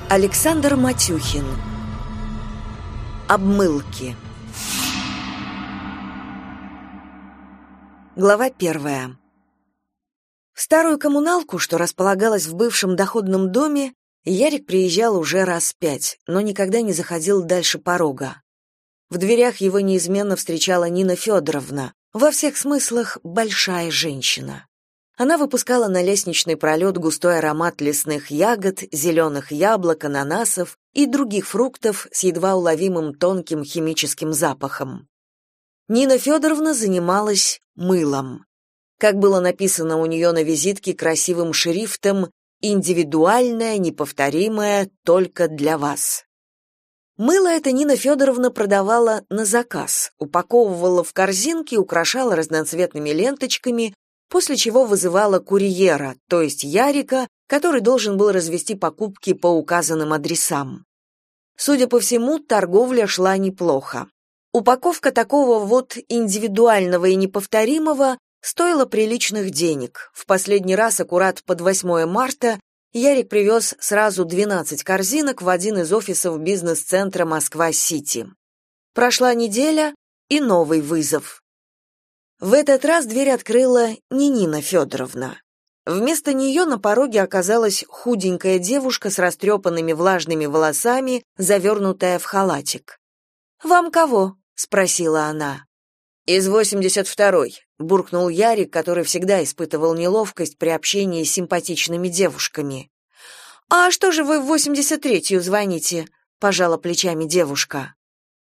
Александр Матюхин. Обмылки. Глава 1. В старую коммуналку, что располагалась в бывшем доходном доме, Ярик приезжал уже раз 5, но никогда не заходил дальше порога. В дверях его неизменно встречала Нина Федоровна, во всех смыслах большая женщина. Она выпускала на лестничный пролет густой аромат лесных ягод, зеленых яблок, ананасов и других фруктов с едва уловимым тонким химическим запахом. Нина Федоровна занималась мылом. Как было написано у нее на визитке красивым шрифтом «Индивидуальное, неповторимое, только для вас». Мыло это Нина Федоровна продавала на заказ, упаковывала в корзинки, украшала разноцветными ленточками, после чего вызывала курьера, то есть Ярика, который должен был развести покупки по указанным адресам. Судя по всему, торговля шла неплохо. Упаковка такого вот индивидуального и неповторимого стоила приличных денег. В последний раз, аккурат под 8 марта, Ярик привез сразу 12 корзинок в один из офисов бизнес-центра Москва-Сити. Прошла неделя, и новый вызов. В этот раз дверь открыла не Нина Федоровна. Вместо нее на пороге оказалась худенькая девушка с растрепанными влажными волосами, завернутая в халатик. «Вам кого?» — спросила она. «Из 82-й», — буркнул Ярик, который всегда испытывал неловкость при общении с симпатичными девушками. «А что же вы в 83-ю звоните?» — пожала плечами девушка.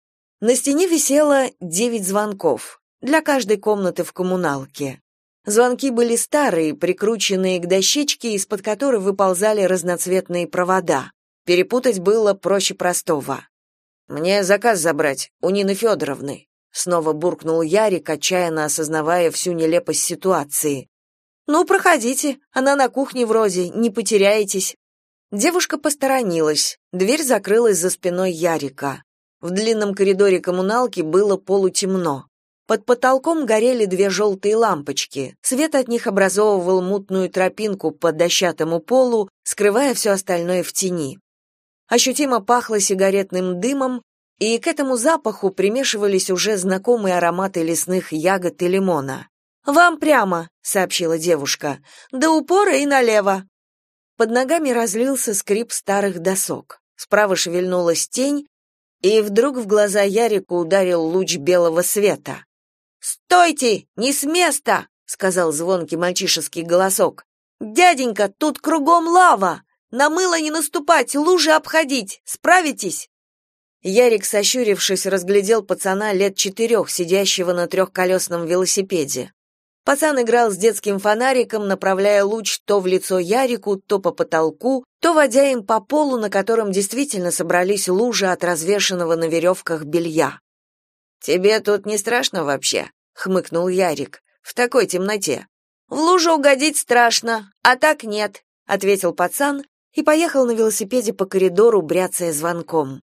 На стене висело 9 звонков. Для каждой комнаты в коммуналке. Звонки были старые, прикрученные к дощечке, из-под которой выползали разноцветные провода. Перепутать было проще простого. «Мне заказ забрать, у Нины Федоровны», — снова буркнул Ярик, отчаянно осознавая всю нелепость ситуации. «Ну, проходите, она на кухне вроде, не потеряетесь». Девушка посторонилась, дверь закрылась за спиной Ярика. В длинном коридоре коммуналки было полутемно. Под потолком горели 2 желтые лампочки. Свет от них образовывал мутную тропинку по дощатому полу, скрывая все остальное в тени. Ощутимо пахло сигаретным дымом, и к этому запаху примешивались уже знакомые ароматы лесных ягод и лимона. «Вам прямо», — сообщила девушка, — «до упора и налево». Под ногами разлился скрип старых досок. Справа шевельнулась тень, и вдруг в глаза Ярику ударил луч белого света. «Стойте! Не с места!» — сказал звонкий мальчишеский голосок. «Дяденька, тут кругом лава! На мыло не наступать, лужи обходить! Справитесь?» Ярик, сощурившись, разглядел пацана лет 4, сидящего на 3-колесном велосипеде. Пацан играл с детским фонариком, направляя луч то в лицо Ярику, то по потолку, то водя им по полу, на котором действительно собрались лужи от развешанного на веревках белья. «Тебе тут не страшно вообще?» — хмыкнул Ярик. «В такой темноте». «В лужу угодить страшно, а так нет», — ответил пацан и поехал на велосипеде по коридору, бряцая звонком.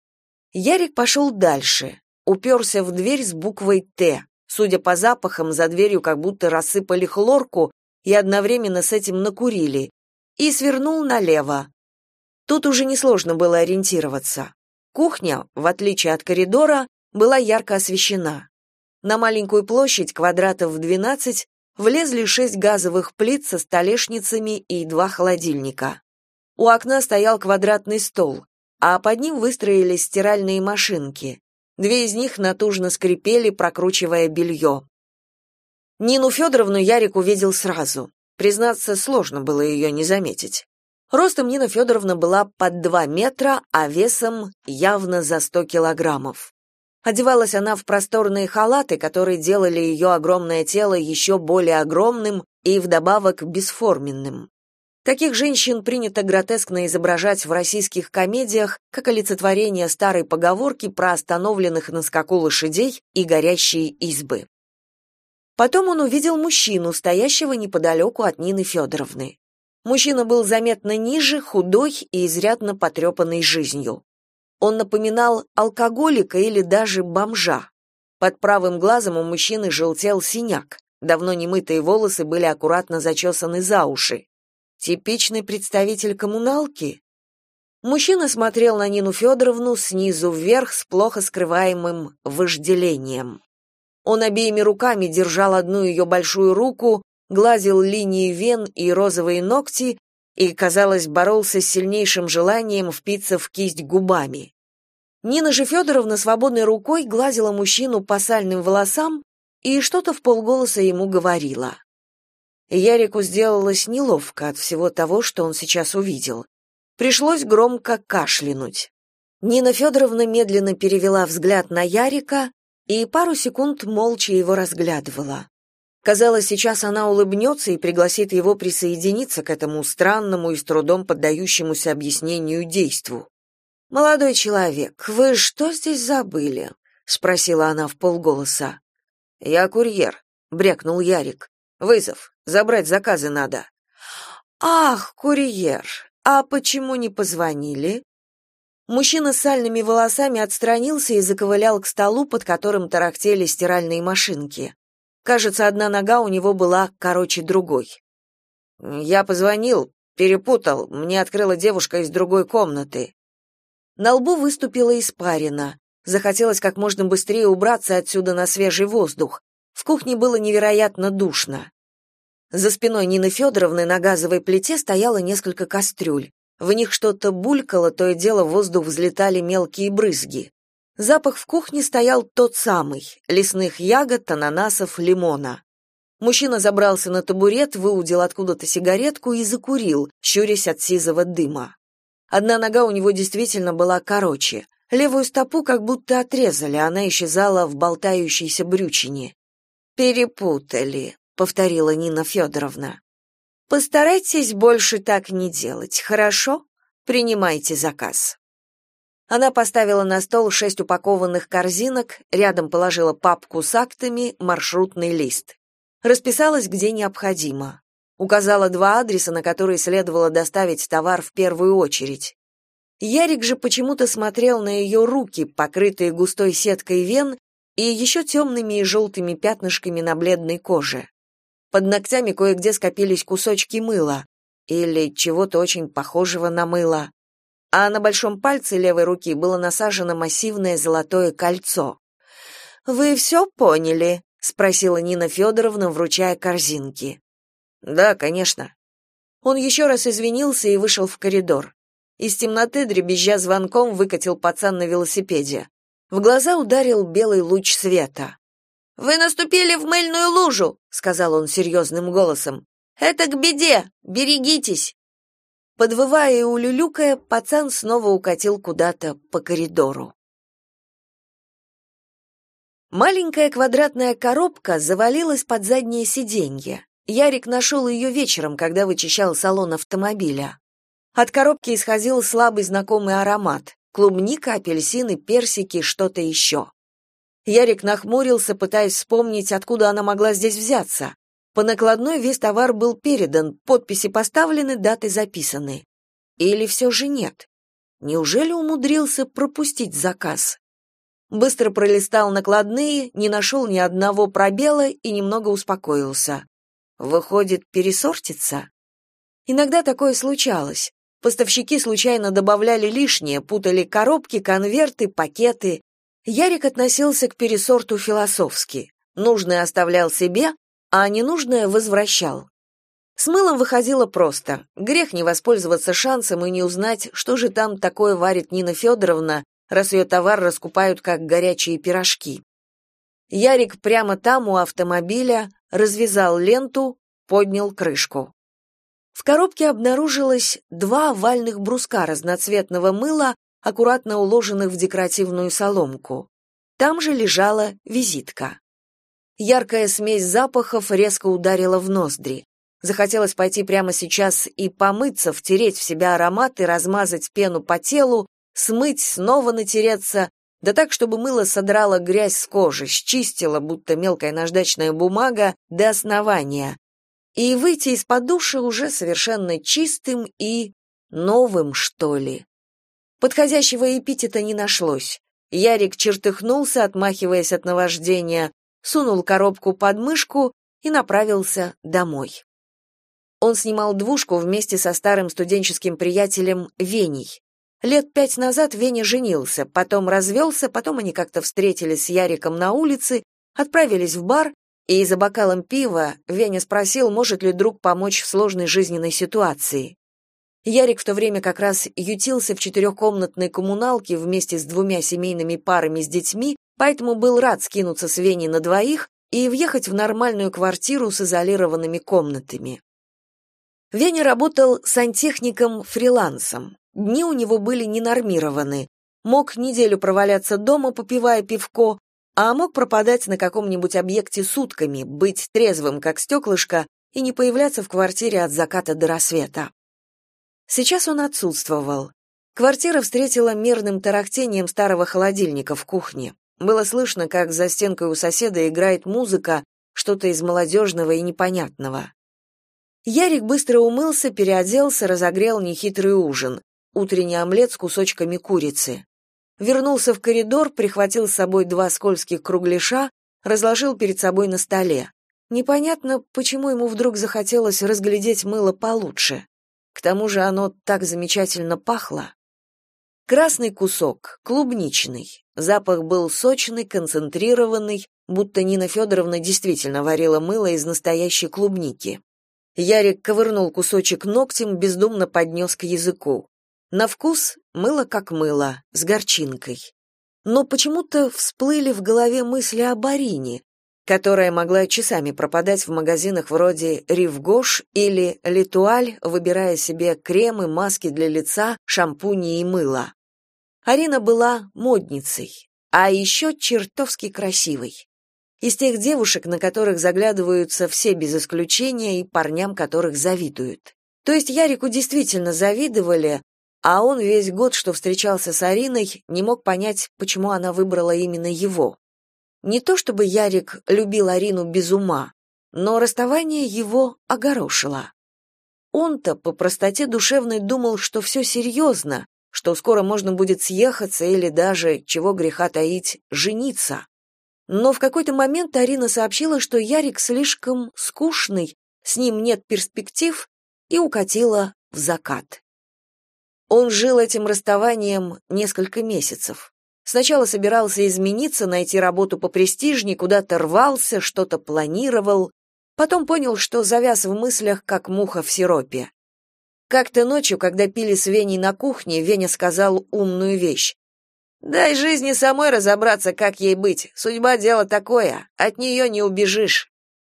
Ярик пошел дальше, уперся в дверь с буквой «Т». Судя по запахам, за дверью как будто рассыпали хлорку и одновременно с этим накурили, и свернул налево. Тут уже несложно было ориентироваться. Кухня, в отличие от коридора, была ярко освещена. На маленькую площадь, квадратов в 12, влезли 6 газовых плит со столешницами и 2 холодильника. У окна стоял квадратный стол, а под ним выстроились стиральные машинки. 2 из них натужно скрипели, прокручивая белье. Нину Федоровну Ярик увидел сразу. Признаться, сложно было ее не заметить. Ростом Нина Федоровна была под 2 метра, а весом явно за 100 килограммов. Одевалась она в просторные халаты, которые делали ее огромное тело еще более огромным и вдобавок бесформенным. Таких женщин принято гротескно изображать в российских комедиях как олицетворение старой поговорки про остановленных на скаку лошадей и горящие избы. Потом он увидел мужчину, стоящего неподалеку от Нины Федоровны. Мужчина был заметно ниже, худой и изрядно потрепанный жизнью. Он напоминал алкоголика или даже бомжа. Под правым глазом у мужчины желтел синяк. Давно немытые волосы были аккуратно зачесаны за уши. Типичный представитель коммуналки? Мужчина смотрел на Нину Федоровну снизу вверх с плохо скрываемым вожделением. Он обеими руками держал одну ее большую руку, гладил линии вен и розовые ногти и, казалось, боролся с сильнейшим желанием впиться в кисть губами. Нина же Федоровна свободной рукой гладила мужчину по сальным волосам и что-то вполголоса ему говорила. Ярику сделалось неловко от всего того, что он сейчас увидел. Пришлось громко кашлянуть. Нина Федоровна медленно перевела взгляд на Ярика и пару секунд молча его разглядывала. Казалось, сейчас она улыбнется и пригласит его присоединиться к этому странному и с трудом поддающемуся объяснению действу. «Молодой человек, вы что здесь забыли?» — спросила она вполголоса. «Я курьер», — брякнул Ярик. «Вызов. Забрать заказы надо». «Ах, курьер! А почему не позвонили?» Мужчина с сальными волосами отстранился и заковылял к столу, под которым тарахтели стиральные машинки. Кажется, одна нога у него была короче другой. «Я позвонил, перепутал, мне открыла девушка из другой комнаты». На лбу выступила испарина. Захотелось как можно быстрее убраться отсюда на свежий воздух. В кухне было невероятно душно. За спиной Нины Федоровны на газовой плите стояло несколько кастрюль. В них что-то булькало, то и дело в воздух взлетали мелкие брызги. Запах в кухне стоял тот самый — лесных ягод, ананасов, лимона. Мужчина забрался на табурет, выудил откуда-то сигаретку и закурил, щурясь от сизого дыма. Одна нога у него действительно была короче. Левую стопу как будто отрезали, она исчезала в болтающейся брючине. «Перепутали», — повторила Нина Федоровна. «Постарайтесь больше так не делать, хорошо? Принимайте заказ». Она поставила на стол 6 упакованных корзинок, рядом положила папку с актами, маршрутный лист. Расписалась, где необходимо. Указала 2 адреса, на которые следовало доставить товар в первую очередь. Ярик же почему-то смотрел на ее руки, покрытые густой сеткой вен и еще темными и желтыми пятнышками на бледной коже. Под ногтями кое-где скопились кусочки мыла или чего-то очень похожего на мыло, а на большом пальце левой руки было насажено массивное золотое кольцо. «Вы все поняли?» — спросила Нина Федоровна, вручая корзинки. «Да, конечно». Он еще раз извинился и вышел в коридор. Из темноты, дребезжа звонком, выкатил пацан на велосипеде. В глаза ударил белый луч света. «Вы наступили в мыльную лужу», — сказал он серьезным голосом. «Это к беде! Берегитесь!» Подвывая и улюлюкая, пацан снова укатил куда-то по коридору. Маленькая квадратная коробка завалилась под заднее сиденье. Ярик нашел ее вечером, когда вычищал салон автомобиля. От коробки исходил слабый знакомый аромат: клубника, апельсины, персики, что-то еще. Ярик нахмурился, пытаясь вспомнить, откуда она могла здесь взяться. По накладной весь товар был передан, подписи поставлены, даты записаны. Или все же нет? Неужели умудрился пропустить заказ? Быстро пролистал накладные, не нашел ни одного пробела и немного успокоился. Выходит, пересортится? Иногда такое случалось. Поставщики случайно добавляли лишнее, путали коробки, конверты, пакеты. Ярик относился к пересорту философски. Нужное оставлял себе, а ненужное возвращал. С мылом выходило просто. Грех не воспользоваться шансом и не узнать, что же там такое варит Нина Федоровна, раз ее товар раскупают как горячие пирожки. Ярик прямо там у автомобиля развязал ленту, поднял крышку. В коробке обнаружилось 2 овальных бруска разноцветного мыла, аккуратно уложенных в декоративную соломку. Там же лежала визитка. Яркая смесь запахов резко ударила в ноздри. Захотелось пойти прямо сейчас и помыться, втереть в себя ароматы, размазать пену по телу, смыть, снова натереться, да так, чтобы мыло содрало грязь с кожи, счистило, будто мелкая наждачная бумага, до основания, и выйти из-под душа уже совершенно чистым и новым, что ли. Подходящего эпитета не нашлось. Ярик чертыхнулся, отмахиваясь от наваждения, сунул коробку под мышку и направился домой. Он снимал двушку вместе со старым студенческим приятелем Веней. Лет 5 назад Веня женился, потом развелся, потом они как-то встретились с Яриком на улице, отправились в бар, и за бокалом пива Веня спросил, может ли друг помочь в сложной жизненной ситуации. Ярик в то время как раз ютился в 4-комнатной коммуналке вместе с 2 семейными парами с детьми, поэтому был рад скинуться с Веней на двоих и въехать в нормальную квартиру с изолированными комнатами. Веня работал сантехником фрилансом. Дни у него были ненормированы. Мог неделю проваляться дома, попивая пивко, а мог пропадать на каком-нибудь объекте сутками, быть трезвым, как стеклышко, и не появляться в квартире от заката до рассвета. Сейчас он отсутствовал. Квартира встретила мерным тарахтением старого холодильника в кухне. Было слышно, как за стенкой у соседа играет музыка, что-то из молодежного и непонятного. Ярик быстро умылся, переоделся, разогрел нехитрый ужин. Утренний омлет с кусочками курицы. Вернулся в коридор, прихватил с собой 2 скользких кругляша, разложил перед собой на столе. Непонятно, почему ему вдруг захотелось разглядеть мыло получше. К тому же оно так замечательно пахло. Красный кусок, клубничный. Запах был сочный, концентрированный, будто Нина Федоровна действительно варила мыло из настоящей клубники. Ярик ковырнул кусочек ногтем, бездумно поднес к языку. На вкус мыло как мыло, с горчинкой. Но почему-то всплыли в голове мысли об Арине, которая могла часами пропадать в магазинах вроде «Ривгош» или «Летуаль», выбирая себе кремы, маски для лица, шампуни и мыло. Арина была модницей, а еще чертовски красивой. Из тех девушек, на которых заглядываются все без исключения и парням, которых завидуют. То есть Ярику действительно завидовали, а он весь год, что встречался с Ариной, не мог понять, почему она выбрала именно его. Не то чтобы Ярик любил Арину без ума, но расставание его огорошило. Он-то по простоте душевной думал, что все серьезно, что скоро можно будет съехаться или даже, чего греха таить, жениться. Но в какой-то момент Арина сообщила, что Ярик слишком скучный, с ним нет перспектив, и укатила в закат. Он жил этим расставанием несколько месяцев. Сначала собирался измениться, найти работу попрестижней, куда-то рвался, что-то планировал. Потом понял, что завяз в мыслях, как муха в сиропе. Как-то ночью, когда пили с Веней на кухне, Веня сказал умную вещь. «Дай жизни самой разобраться, как ей быть. Судьба — дело такое, от нее не убежишь».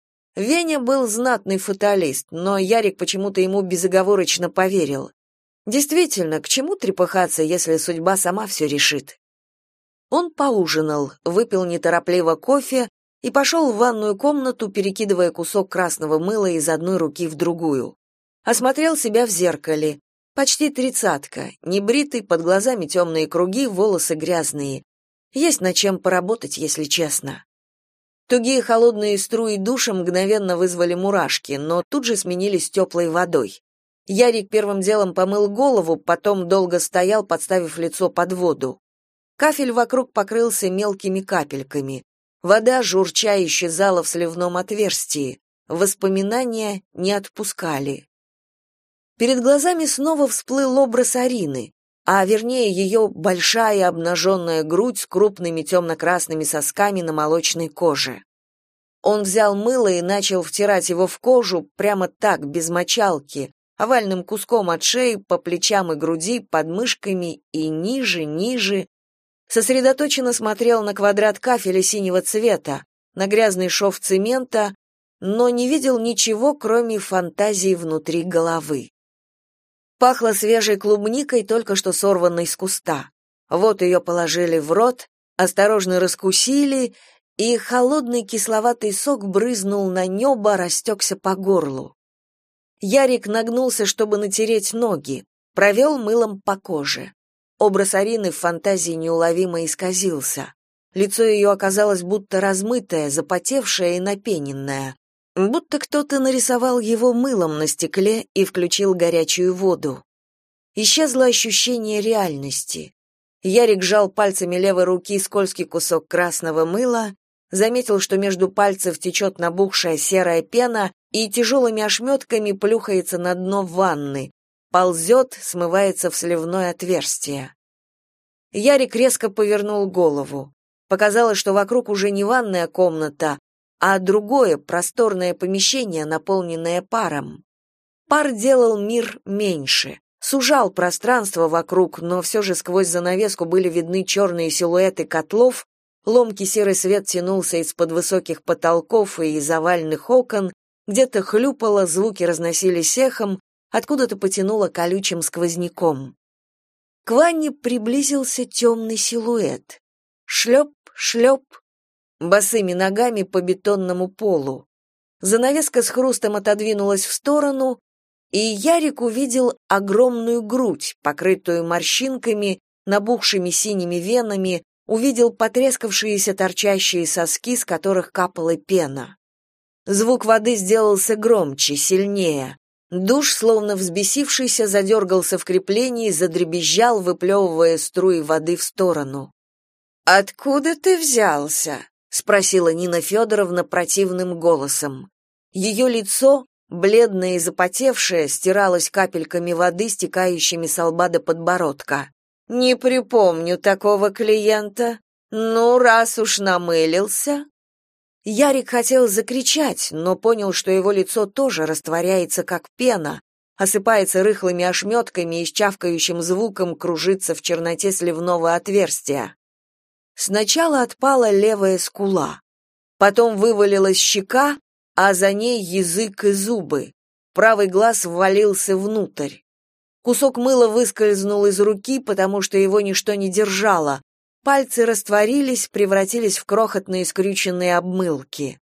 Веня был знатный фаталист, но Ярик почему-то ему безоговорочно поверил. Действительно, к чему трепыхаться, если судьба сама все решит? Он поужинал, выпил неторопливо кофе и пошел в ванную комнату, перекидывая кусок красного мыла из одной руки в другую. Осмотрел себя в зеркале. Почти 30-ка, небритый, под глазами темные круги, волосы грязные. Есть над чем поработать, если честно. Тугие холодные струи душа мгновенно вызвали мурашки, но тут же сменились теплой водой. Ярик первым делом помыл голову, потом долго стоял, подставив лицо под воду. Кафель вокруг покрылся мелкими капельками. Вода, журча, исчезала в сливном отверстии. Воспоминания не отпускали. Перед глазами снова всплыл образ Арины, а вернее ее большая обнаженная грудь с крупными темно-красными сосками на молочной коже. Он взял мыло и начал втирать его в кожу прямо так, без мочалки, овальным куском от шеи, по плечам и груди, под мышками и ниже, ниже. Сосредоточенно смотрел на квадрат кафеля синего цвета, на грязный шов цемента, но не видел ничего, кроме фантазии внутри головы. Пахло свежей клубникой, только что сорванной с куста. Вот ее положили в рот, осторожно раскусили, и холодный кисловатый сок брызнул на небо, растекся по горлу. Ярик нагнулся, чтобы натереть ноги, провел мылом по коже. Образ Арины в фантазии неуловимо исказился. Лицо ее оказалось будто размытое, запотевшее и напененное. Будто кто-то нарисовал его мылом на стекле и включил горячую воду. Исчезло ощущение реальности. Ярик сжал пальцами левой руки скользкий кусок красного мыла, заметил, что между пальцев течет набухшая серая пена и тяжелыми ошметками плюхается на дно ванны, ползет, смывается в сливное отверстие. Ярик резко повернул голову. Показалось, что вокруг уже не ванная комната, а другое просторное помещение, наполненное паром. Пар делал мир меньше, сужал пространство вокруг, но все же сквозь занавеску были видны черные силуэты котлов, ломкий серый свет тянулся из-под высоких потолков и из овальных окон, где-то хлюпало, звуки разносились эхом, откуда-то потянуло колючим сквозняком. К ванне приблизился темный силуэт. Шлеп, шлеп, босыми ногами по бетонному полу. Занавеска с хрустом отодвинулась в сторону, и Ярик увидел огромную грудь, покрытую морщинками, набухшими синими венами, увидел потрескавшиеся торчащие соски, с которых капала пена. Звук воды сделался громче, сильнее. Душ, словно взбесившийся, задергался в креплении, задребезжал, выплевывая струи воды в сторону. «Откуда ты взялся?» — спросила Нина Федоровна противным голосом. Ее лицо, бледное и запотевшее, стиралось капельками воды, стекающими с лба до подбородка. «Не припомню такого клиента. Ну, раз уж намылился...» Ярик хотел закричать, но понял, что его лицо тоже растворяется, как пена, осыпается рыхлыми ошметками и с чавкающим звуком кружится в черноте сливного отверстия. Сначала отпала левая скула, потом вывалилась щека, а за ней язык и зубы. Правый глаз ввалился внутрь. Кусок мыла выскользнул из руки, потому что его ничто не держало. Пальцы растворились, превратились в крохотные скрюченные обмылки.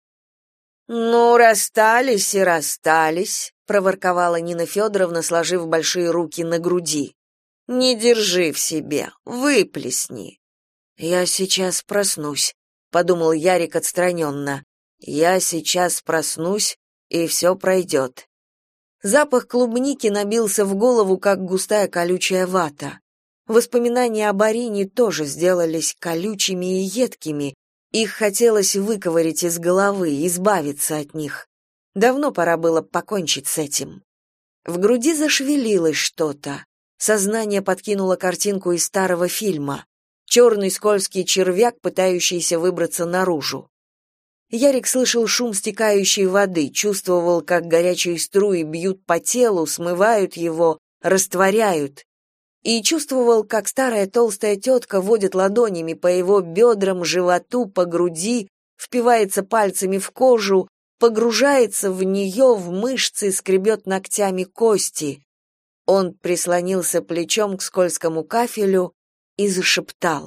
«Ну, расстались и расстались», — проворковала Нина Федоровна, сложив большие руки на груди. «Не держи в себе, выплесни». «Я сейчас проснусь», — подумал Ярик отстраненно. «Я сейчас проснусь, и все пройдет». Запах клубники набился в голову, как густая колючая вата. Воспоминания об Арине тоже сделались колючими и едкими. Их хотелось выковырять из головы, избавиться от них. Давно пора было покончить с этим. В груди зашевелилось что-то. Сознание подкинуло картинку из старого фильма. Черный скользкий червяк, пытающийся выбраться наружу. Ярик слышал шум стекающей воды, чувствовал, как горячие струи бьют по телу, смывают его, растворяют. И чувствовал, как старая толстая тетка водит ладонями по его бедрам, животу, по груди, впивается пальцами в кожу, погружается в нее, в мышцы, скребет ногтями кости. Он прислонился плечом к скользкому кафелю и зашептал.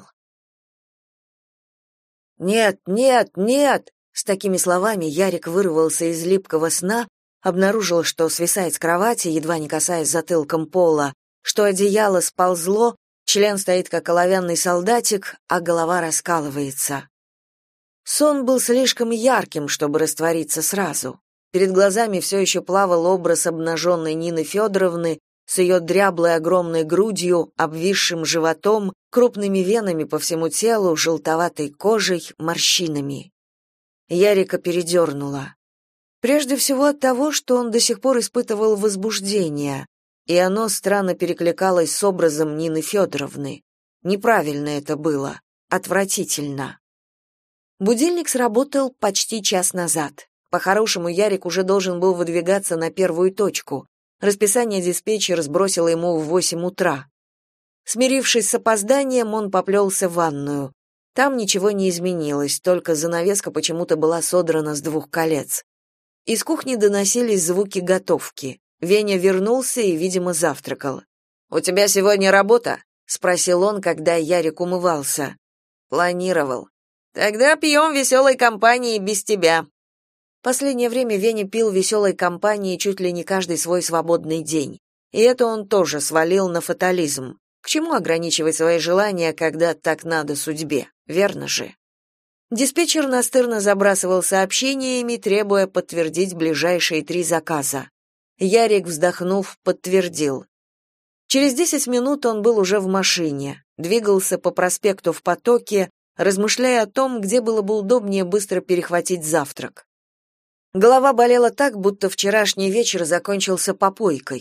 «Нет, нет, нет!» С такими словами Ярик вырвался из липкого сна, обнаружил, что свисает с кровати, едва не касаясь затылком пола, что одеяло сползло, член стоит как оловянный солдатик, а голова раскалывается. Сон был слишком ярким, чтобы раствориться сразу. Перед глазами все еще плавал образ обнаженной Нины Федоровны с ее дряблой огромной грудью, обвисшим животом, крупными венами по всему телу, желтоватой кожей, морщинами. Ярика передернуло. Прежде всего от того, что он до сих пор испытывал возбуждение, и оно странно перекликалось с образом Нины Федоровны. Неправильно это было, отвратительно. Будильник сработал почти час назад. По-хорошему, Ярик уже должен был выдвигаться на первую точку. Расписание диспетчера сбросило ему в 8 утра. Смирившись с опозданием, он поплелся в ванную. Там ничего не изменилось, только занавеска почему-то была содрана с 2 колец. Из кухни доносились звуки готовки. Веня вернулся и, видимо, завтракал. «У тебя сегодня работа?» — спросил он, когда Ярик умывался. «Планировал. Тогда пьем веселой компанией без тебя». Последнее время Веня пил веселой компанией чуть ли не каждый свой свободный день. И это он тоже свалил на фатализм. К чему ограничивать свои желания, когда так надо судьбе, верно же? Диспетчер настырно забрасывал сообщениями, требуя подтвердить ближайшие 3 заказа. Ярик, вздохнув, подтвердил. Через 10 минут он был уже в машине, двигался по проспекту в потоке, размышляя о том, где было бы удобнее быстро перехватить завтрак. Голова болела так, будто вчерашний вечер закончился попойкой.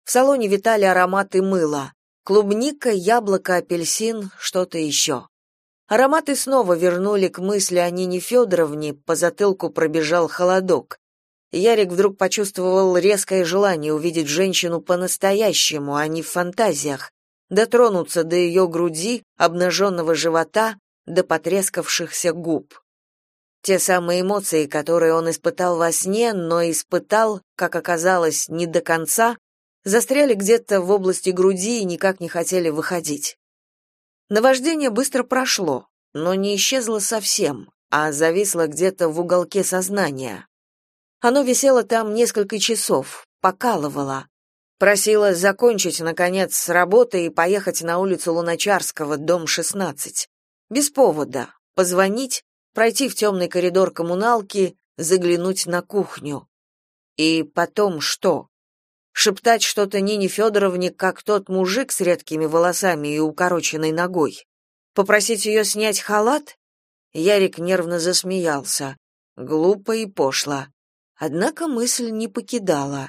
В салоне витали ароматы мыла. Клубника, яблоко, апельсин, что-то еще. Ароматы снова вернули к мысли о Нине Федоровне, по затылку пробежал холодок. Ярик вдруг почувствовал резкое желание увидеть женщину по-настоящему, а не в фантазиях, дотронуться до ее груди, обнаженного живота, до потрескавшихся губ. Те самые эмоции, которые он испытал во сне, но испытал, как оказалось, не до конца, застряли где-то в области груди и никак не хотели выходить. Наваждение быстро прошло, но не исчезло совсем, а зависло где-то в уголке сознания. Оно висело там несколько часов, покалывало. Просило закончить, наконец, с работы и поехать на улицу Луначарского, дом 16. Без повода. Позвонить, пройти в темный коридор коммуналки, заглянуть на кухню. И потом что? Шептать что-то Нине Федоровне, как тот мужик с редкими волосами и укороченной ногой? Попросить ее снять халат? Ярик нервно засмеялся. Глупо и пошло. Однако мысль не покидала.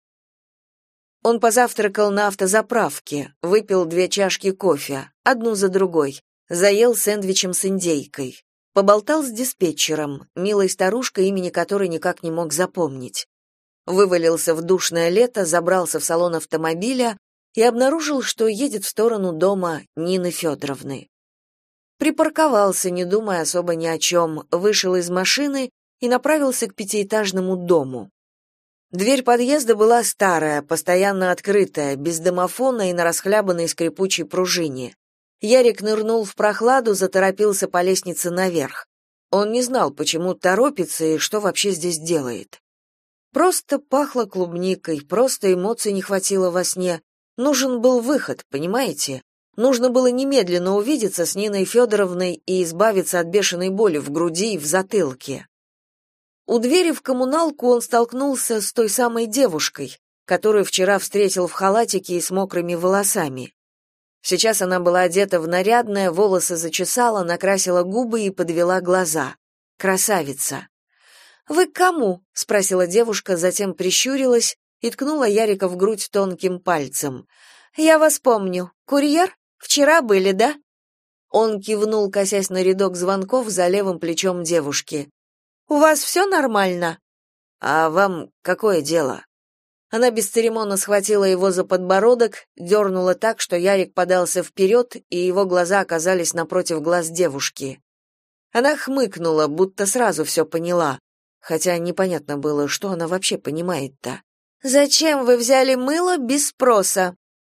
Он позавтракал на автозаправке, выпил 2 чашки кофе, одну за другой, заел сэндвичем с индейкой. Поболтал с диспетчером, милой старушкой, имени которой никак не мог запомнить. Вывалился в душное лето, забрался в салон автомобиля и обнаружил, что едет в сторону дома Нины Федоровны. Припарковался, не думая особо ни о чем, вышел из машины и направился к 5-этажному дому. Дверь подъезда была старая, постоянно открытая, без домофона и на расхлябанной скрипучей пружине. Ярик нырнул в прохладу, заторопился по лестнице наверх. Он не знал, почему торопится и что вообще здесь делает. Просто пахло клубникой, просто эмоций не хватило во сне. Нужен был выход, понимаете? Нужно было немедленно увидеться с Ниной Федоровной и избавиться от бешеной боли в груди и в затылке. У двери в коммуналку он столкнулся с той самой девушкой, которую вчера встретил в халатике и с мокрыми волосами. Сейчас она была одета в нарядное, волосы зачесала, накрасила губы и подвела глаза. Красавица. «Вы к кому?» — спросила девушка, затем прищурилась и ткнула Ярика в грудь тонким пальцем. «Я вас помню. Курьер? Вчера были, да?» Он кивнул, косясь на рядок звонков за левым плечом девушки. «У вас все нормально?» «А вам какое дело?» Она бесцеремонно схватила его за подбородок, дернула так, что Ярик подался вперед, и его глаза оказались напротив глаз девушки. Она хмыкнула, будто сразу все поняла, хотя непонятно было, что она вообще понимает-то. «Зачем вы взяли мыло без спроса?»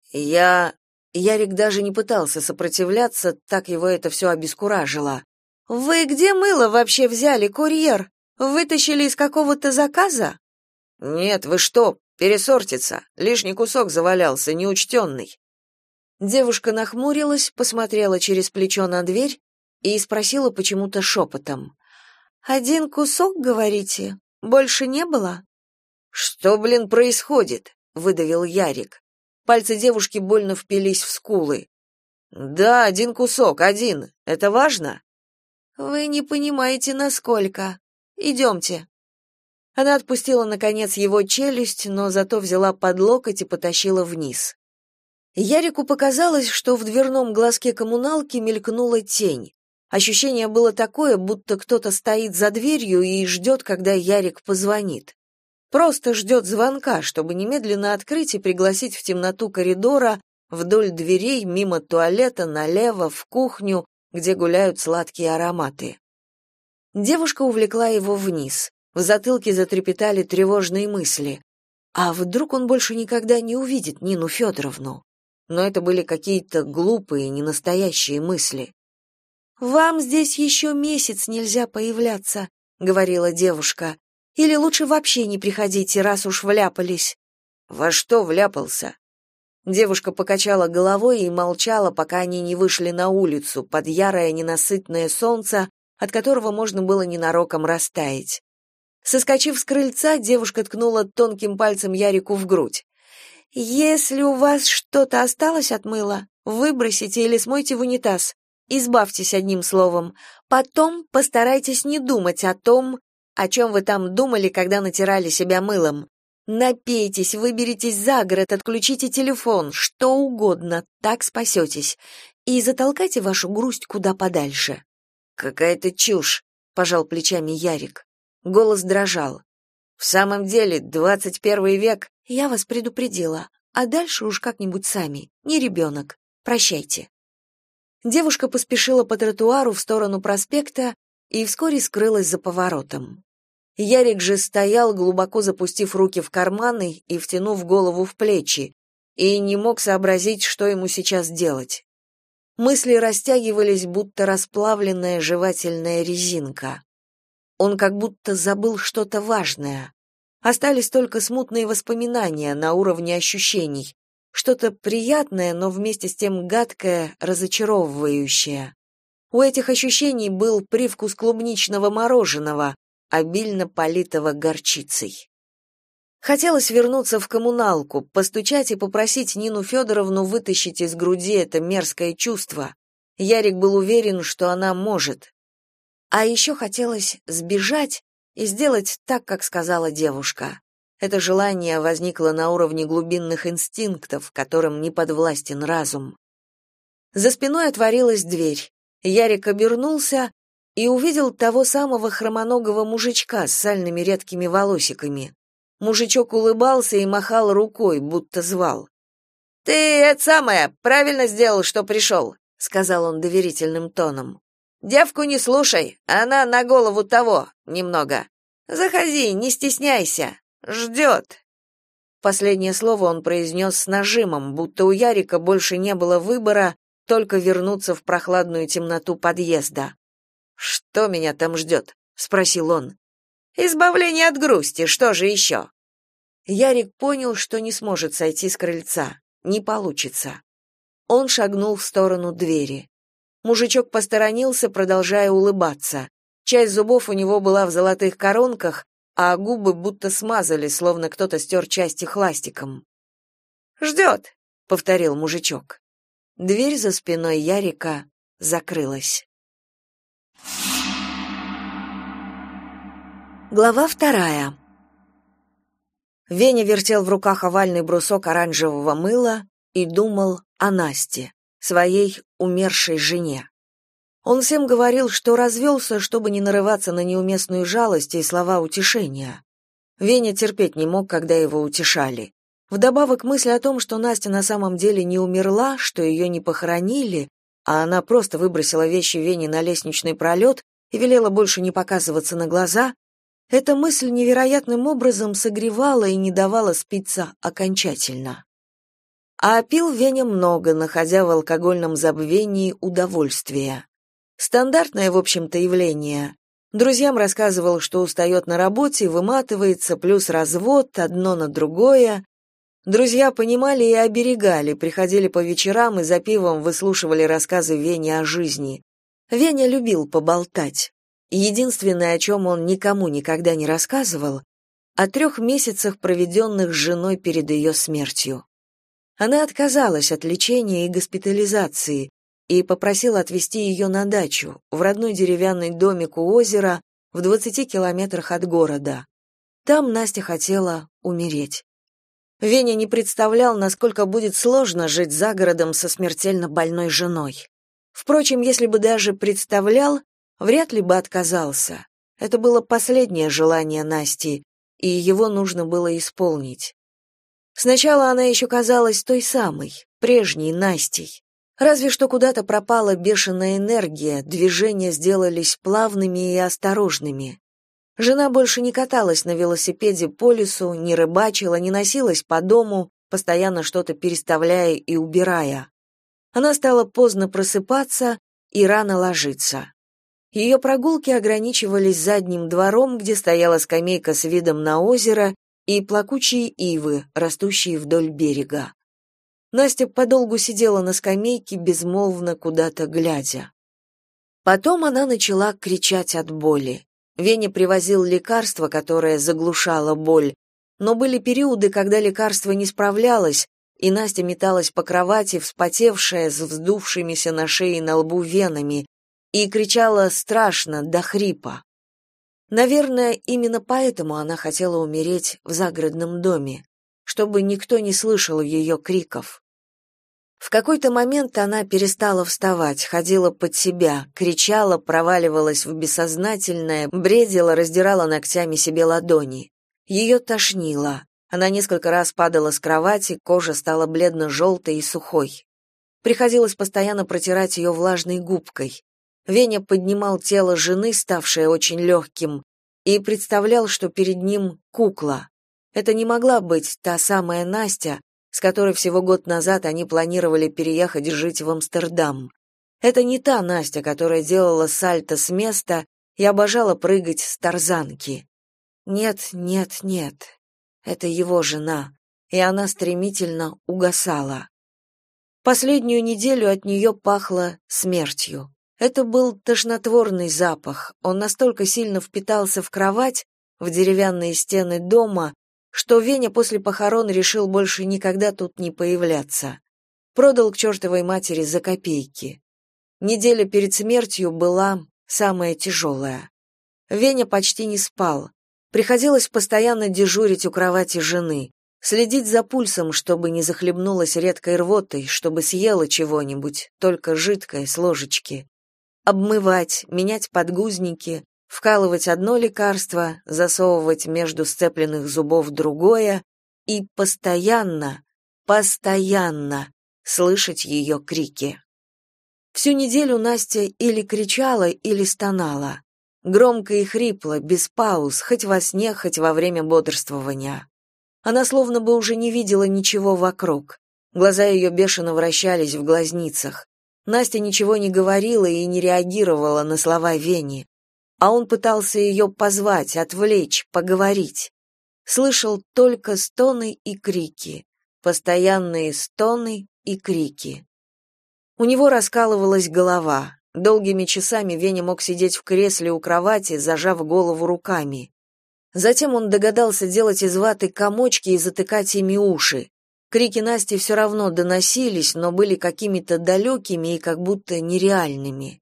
Ярик даже не пытался сопротивляться, так его это все обескуражило. «Вы где мыло вообще взяли, курьер? Вытащили из какого-то заказа?» «Нет, вы что, пересортится. Лишний кусок завалялся, неучтенный». Девушка нахмурилась, посмотрела через плечо на дверь и спросила почему-то шепотом. «Один кусок, говорите? Больше не было?» «Что, блин, происходит?» — выдавил Ярик. Пальцы девушки больно впились в скулы. «Да, один кусок, один. Это важно?» «Вы не понимаете, насколько. Идемте». Она отпустила, наконец, его челюсть, но зато взяла под локоть и потащила вниз. Ярику показалось, что в дверном глазке коммуналки мелькнула тень. Ощущение было такое, будто кто-то стоит за дверью и ждет, когда Ярик позвонит. Просто ждет звонка, чтобы немедленно открыть и пригласить в темноту коридора, вдоль дверей, мимо туалета, налево, в кухню, где гуляют сладкие ароматы. Девушка увлекла его вниз. В затылке затрепетали тревожные мысли. А вдруг он больше никогда не увидит Нину Федоровну? Но это были какие-то глупые, ненастоящие мысли. «Вам здесь еще месяц нельзя появляться», — говорила девушка. «Или лучше вообще не приходите, раз уж вляпались». «Во что вляпался?» Девушка покачала головой и молчала, пока они не вышли на улицу, под ярое ненасытное солнце, от которого можно было ненароком растаять. Соскочив с крыльца, девушка ткнула тонким пальцем Ярику в грудь. «Если у вас что-то осталось от мыла, выбросите или смойте в унитаз. Избавьтесь одним словом. Потом постарайтесь не думать о том, о чем вы там думали, когда натирали себя мылом. Напейтесь, выберитесь за город, отключите телефон, что угодно, так спасетесь. И затолкайте вашу грусть куда подальше». «Какая-то чушь», — пожал плечами Ярик. Голос дрожал. «В самом деле, 21 век...» «Я вас предупредила, а дальше уж как-нибудь сами, не ребенок. Прощайте». Девушка поспешила по тротуару в сторону проспекта и вскоре скрылась за поворотом. Ярик же стоял, глубоко запустив руки в карманы и втянув голову в плечи, и не мог сообразить, что ему сейчас делать. Мысли растягивались, будто расплавленная жевательная резинка. Он как будто забыл что-то важное. Остались только смутные воспоминания на уровне ощущений, что-то приятное, но вместе с тем гадкое, разочаровывающее. У этих ощущений был привкус клубничного мороженого, обильно политого горчицей. Хотелось вернуться в коммуналку, постучать и попросить Нину Федоровну вытащить из груди это мерзкое чувство. Ярик был уверен, что она может. А еще хотелось сбежать и сделать так, как сказала девушка. Это желание возникло на уровне глубинных инстинктов, которым не подвластен разум. За спиной отворилась дверь. Ярик обернулся и увидел того самого хромоногого мужичка с сальными редкими волосиками. Мужичок улыбался и махал рукой, будто звал. «Ты, это самое, правильно сделал, что пришел», — сказал он доверительным тоном. «Девку не слушай, она на голову того, немного. Заходи, не стесняйся, ждет». Последнее слово он произнес с нажимом, будто у Ярика больше не было выбора, только вернуться в прохладную темноту подъезда. «Что меня там ждет?» — спросил он. «Избавление от грусти, что же еще?» Ярик понял, что не сможет сойти с крыльца. Не получится. Он шагнул в сторону двери. Мужичок посторонился, продолжая улыбаться. Часть зубов у него была в золотых коронках, а губы будто смазали, словно кто-то стер части хластиком. «Ждет», — повторил мужичок. Дверь за спиной Ярика закрылась. Глава 2. Веня вертел в руках овальный брусок оранжевого мыла и думал о Насте, своей умершей жене. Он всем говорил, что развелся, чтобы не нарываться на неуместную жалость и слова утешения. Веня терпеть не мог, когда его утешали. Вдобавок мысль о том, что Настя на самом деле не умерла, что ее не похоронили, а она просто выбросила вещи Вени на лестничный пролет и велела больше не показываться на глаза, эта мысль невероятным образом согревала и не давала спиться окончательно. А пил Веня много, находя в алкогольном забвении удовольствие. Стандартное, в общем-то, явление. Друзьям рассказывал, что устает на работе, выматывается, плюс развод, одно на другое. Друзья понимали и оберегали, приходили по вечерам и за пивом выслушивали рассказы Вени о жизни. Веня любил поболтать. Единственное, о чем он никому никогда не рассказывал, о 3 месяцах, проведенных с женой перед ее смертью. Она отказалась от лечения и госпитализации и попросила отвезти ее на дачу, в родной деревянный домик у озера, в 20 километрах от города. Там Настя хотела умереть. Веня не представлял, насколько будет сложно жить за городом со смертельно больной женой. Впрочем, если бы даже представлял, вряд ли бы отказался. Это было последнее желание Насти, и его нужно было исполнить. Сначала она еще казалась той самой, прежней Настей. Разве что куда-то пропала бешеная энергия, движения сделались плавными и осторожными. Жена больше не каталась на велосипеде по лесу, не рыбачила, не носилась по дому, постоянно что-то переставляя и убирая. Она стала поздно просыпаться и рано ложиться. Ее прогулки ограничивались задним двором, где стояла скамейка с видом на озеро, и плакучие ивы, растущие вдоль берега. Настя подолгу сидела на скамейке, безмолвно куда-то глядя. Потом она начала кричать от боли. Веня привозил лекарство, которое заглушало боль, но были периоды, когда лекарство не справлялось, и Настя металась по кровати, вспотевшая, с вздувшимися на шее и на лбу венами, и кричала страшно, до хрипа. Наверное, именно поэтому она хотела умереть в загородном доме, чтобы никто не слышал ее криков. В какой-то момент она перестала вставать, ходила под себя, кричала, проваливалась в бессознательное, бредила, раздирала ногтями себе ладони. Ее тошнило. Она несколько раз падала с кровати, кожа стала бледно-желтой и сухой. Приходилось постоянно протирать ее влажной губкой. Веня поднимал тело жены, ставшее очень легким, и представлял, что перед ним кукла. Это не могла быть та самая Настя, с которой всего год назад они планировали переехать жить в Амстердам. Это не та Настя, которая делала сальто с места и обожала прыгать с тарзанки. Нет, нет, нет. Это его жена, и она стремительно угасала. Последнюю неделю от нее пахло смертью. Это был тошнотворный запах. Он настолько сильно впитался в кровать, в деревянные стены дома, что Веня после похорон решил больше никогда тут не появляться. Продал к чертовой матери за копейки. Неделя перед смертью была самая тяжелая. Веня почти не спал. Приходилось постоянно дежурить у кровати жены, следить за пульсом, чтобы не захлебнулась редкой рвотой, чтобы съела чего-нибудь, только жидкое с ложечки. Обмывать, менять подгузники, вкалывать одно лекарство, засовывать между сцепленных зубов другое и постоянно слышать ее крики. Всю неделю Настя или кричала, или стонала. Громко и хрипло, без пауз, хоть во сне, хоть во время бодрствования. Она словно бы уже не видела ничего вокруг. Глаза ее бешено вращались в глазницах. Настя ничего не говорила и не реагировала на слова Вени. А он пытался ее позвать, отвлечь, поговорить. Слышал только стоны и крики, постоянные стоны и крики. У него раскалывалась голова. Долгими часами Веня мог сидеть в кресле у кровати, зажав голову руками. Затем он догадался делать из ваты комочки и затыкать ими уши. Крики Насти все равно доносились, но были какими-то далекими и как будто нереальными.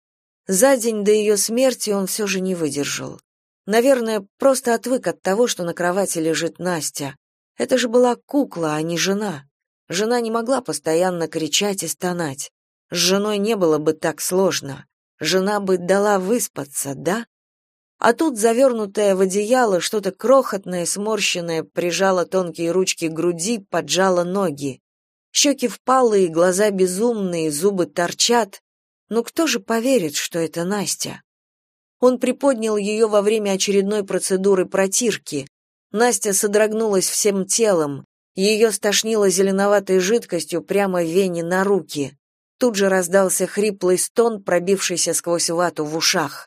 За день до ее смерти он все же не выдержал. Наверное, просто отвык от того, что на кровати лежит Настя. Это же была кукла, а не жена. Жена не могла постоянно кричать и стонать. С женой не было бы так сложно. Жена бы дала выспаться, да? А тут, завернутая в одеяло, что-то крохотное, сморщенное, прижало тонкие ручки к груди, поджало ноги. Щеки впалые, глаза безумные, зубы торчат. Ну кто же поверит, что это Настя? Он приподнял ее во время очередной процедуры протирки. Настя содрогнулась всем телом. Ее стошнило зеленоватой жидкостью прямо Вене на руки. Тут же раздался хриплый стон, пробившийся сквозь вату в ушах.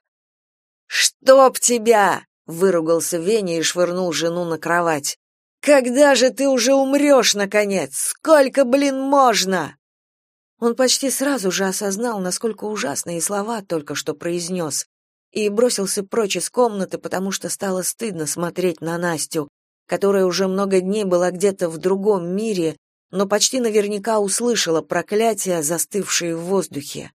«Чтоб тебя!» — выругался Веня и швырнул жену на кровать. «Когда же ты уже умрешь, наконец? Сколько, блин, можно?» Он почти сразу же осознал, насколько ужасные слова только что произнес, и бросился прочь из комнаты, потому что стало стыдно смотреть на Настю, которая уже много дней была где-то в другом мире, но почти наверняка услышала проклятия, застывшие в воздухе.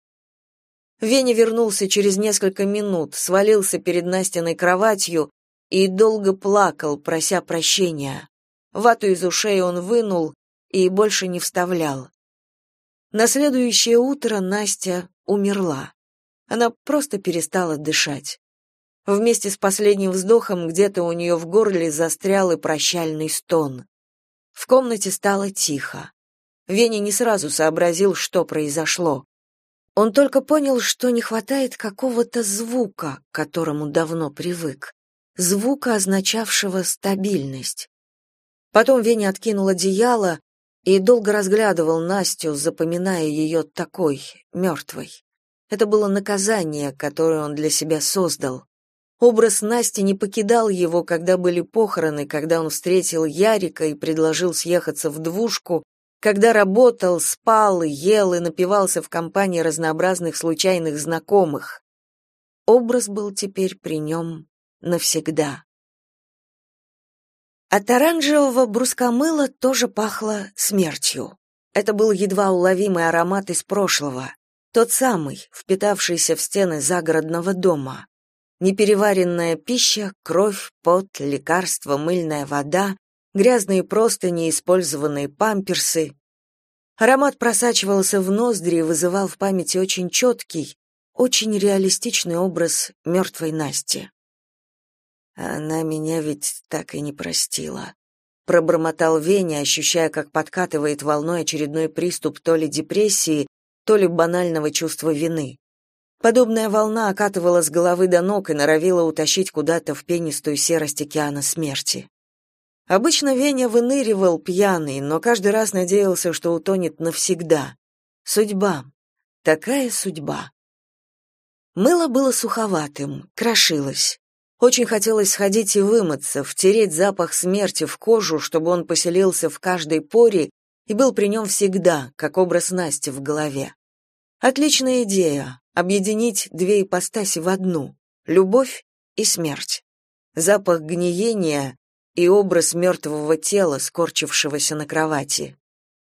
Веня вернулся через несколько минут, свалился перед Настиной кроватью и долго плакал, прося прощения. Вату из ушей он вынул и больше не вставлял. На следующее утро Настя умерла. Она просто перестала дышать. Вместе с последним вздохом где-то у нее в горле застрял и прощальный стон. В комнате стало тихо. Веня не сразу сообразил, что произошло. Он только понял, что не хватает какого-то звука, к которому давно привык. Звука, означавшего стабильность. Потом Веня откинул одеяло и долго разглядывал Настю, запоминая ее такой, мертвой. Это было наказание, которое он для себя создал. Образ Насти не покидал его, когда были похороны, когда он встретил Ярика и предложил съехаться в двушку, когда работал, спал, ел и напивался в компании разнообразных случайных знакомых. Образ был теперь при нем навсегда. От оранжевого брускомыла тоже пахло смертью. Это был едва уловимый аромат из прошлого, тот самый, впитавшийся в стены загородного дома. Непереваренная пища, кровь, пот, лекарства, мыльная вода, грязные простыни, использованные памперсы. Аромат просачивался в ноздри и вызывал в памяти очень четкий, очень реалистичный образ мертвой Насти. «Она меня ведь так и не простила», — пробормотал Веня, ощущая, как подкатывает волной очередной приступ то ли депрессии, то ли банального чувства вины. Подобная волна окатывала с головы до ног и норовила утащить куда-то в пенистую серость океана смерти. Обычно Веня выныривал пьяный, но каждый раз надеялся, что утонет навсегда. Судьба. Такая судьба. Мыло было суховатым, крошилось. Очень хотелось сходить и вымыться, втереть запах смерти в кожу, чтобы он поселился в каждой поре и был при нем всегда, как образ Насти в голове. Отличная идея — объединить две ипостаси в одну — любовь и смерть. Запах гниения и образ мертвого тела, скорчившегося на кровати.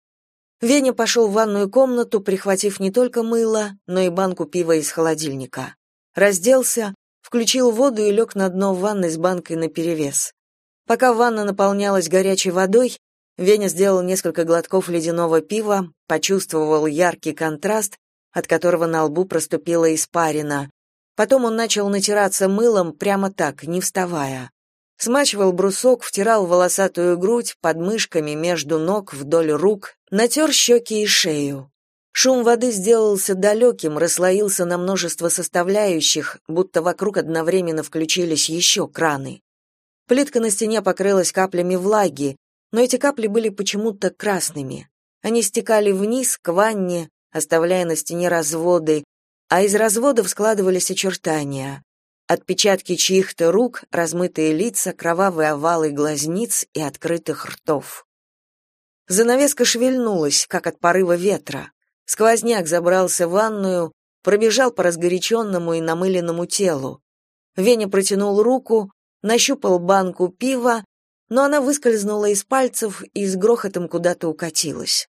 Веня пошел в ванную комнату, прихватив не только мыло, но и банку пива из холодильника. Разделся, включил воду и лег на дно ванны с банкой наперевес. Пока ванна наполнялась горячей водой, Веня сделал несколько глотков ледяного пива, почувствовал яркий контраст, от которого на лбу проступила испарина. Потом он начал натираться мылом прямо так, не вставая. Смачивал брусок, втирал волосатую грудь, под мышками, между ног, вдоль рук, натер щеки и шею. Шум воды сделался далеким, расслоился на множество составляющих, будто вокруг одновременно включились еще краны. Плитка на стене покрылась каплями влаги, но эти капли были почему-то красными. Они стекали вниз, к ванне, оставляя на стене разводы, а из разводов складывались очертания. Отпечатки чьих-то рук, размытые лица, кровавые овалы глазниц и открытых ртов. Занавеска шевельнулась, как от порыва ветра. Сквозняк забрался в ванную, пробежал по разгоряченному и намыленному телу. Веня протянул руку, нащупал банку пива, но она выскользнула из пальцев и с грохотом куда-то укатилась.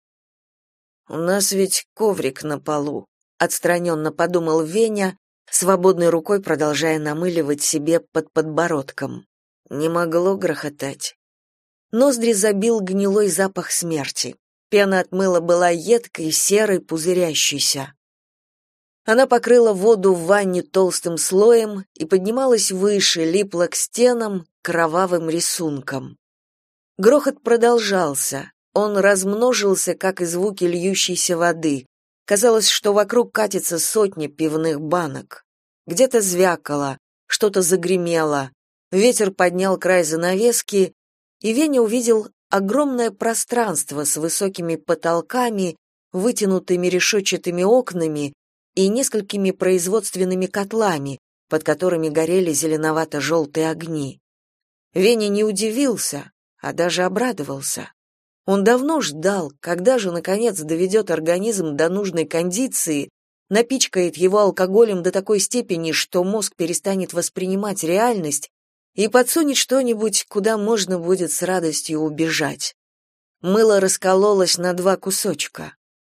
«У нас ведь коврик на полу», — отстраненно подумал Веня, свободной рукой продолжая намыливать себе под подбородком. Не могло грохотать. Ноздри забил гнилой запах смерти. Пена от мыла была едкой, серой, пузырящейся. Она покрыла воду в ванне толстым слоем и поднималась выше, липла к стенам, кровавым рисункам. Грохот продолжался. Он размножился, как и звуки льющейся воды. Казалось, что вокруг катится сотни пивных банок. Где-то звякало, что-то загремело. Ветер поднял край занавески, и Веня увидел огромное пространство с высокими потолками, вытянутыми решетчатыми окнами и несколькими производственными котлами, под которыми горели зеленовато-желтые огни. Веня не удивился, а даже обрадовался. Он давно ждал, когда же, наконец, доведет организм до нужной кондиции, напичкает его алкоголем до такой степени, что мозг перестанет воспринимать реальность и подсунет что-нибудь, куда можно будет с радостью убежать. Мыло раскололось на два кусочка.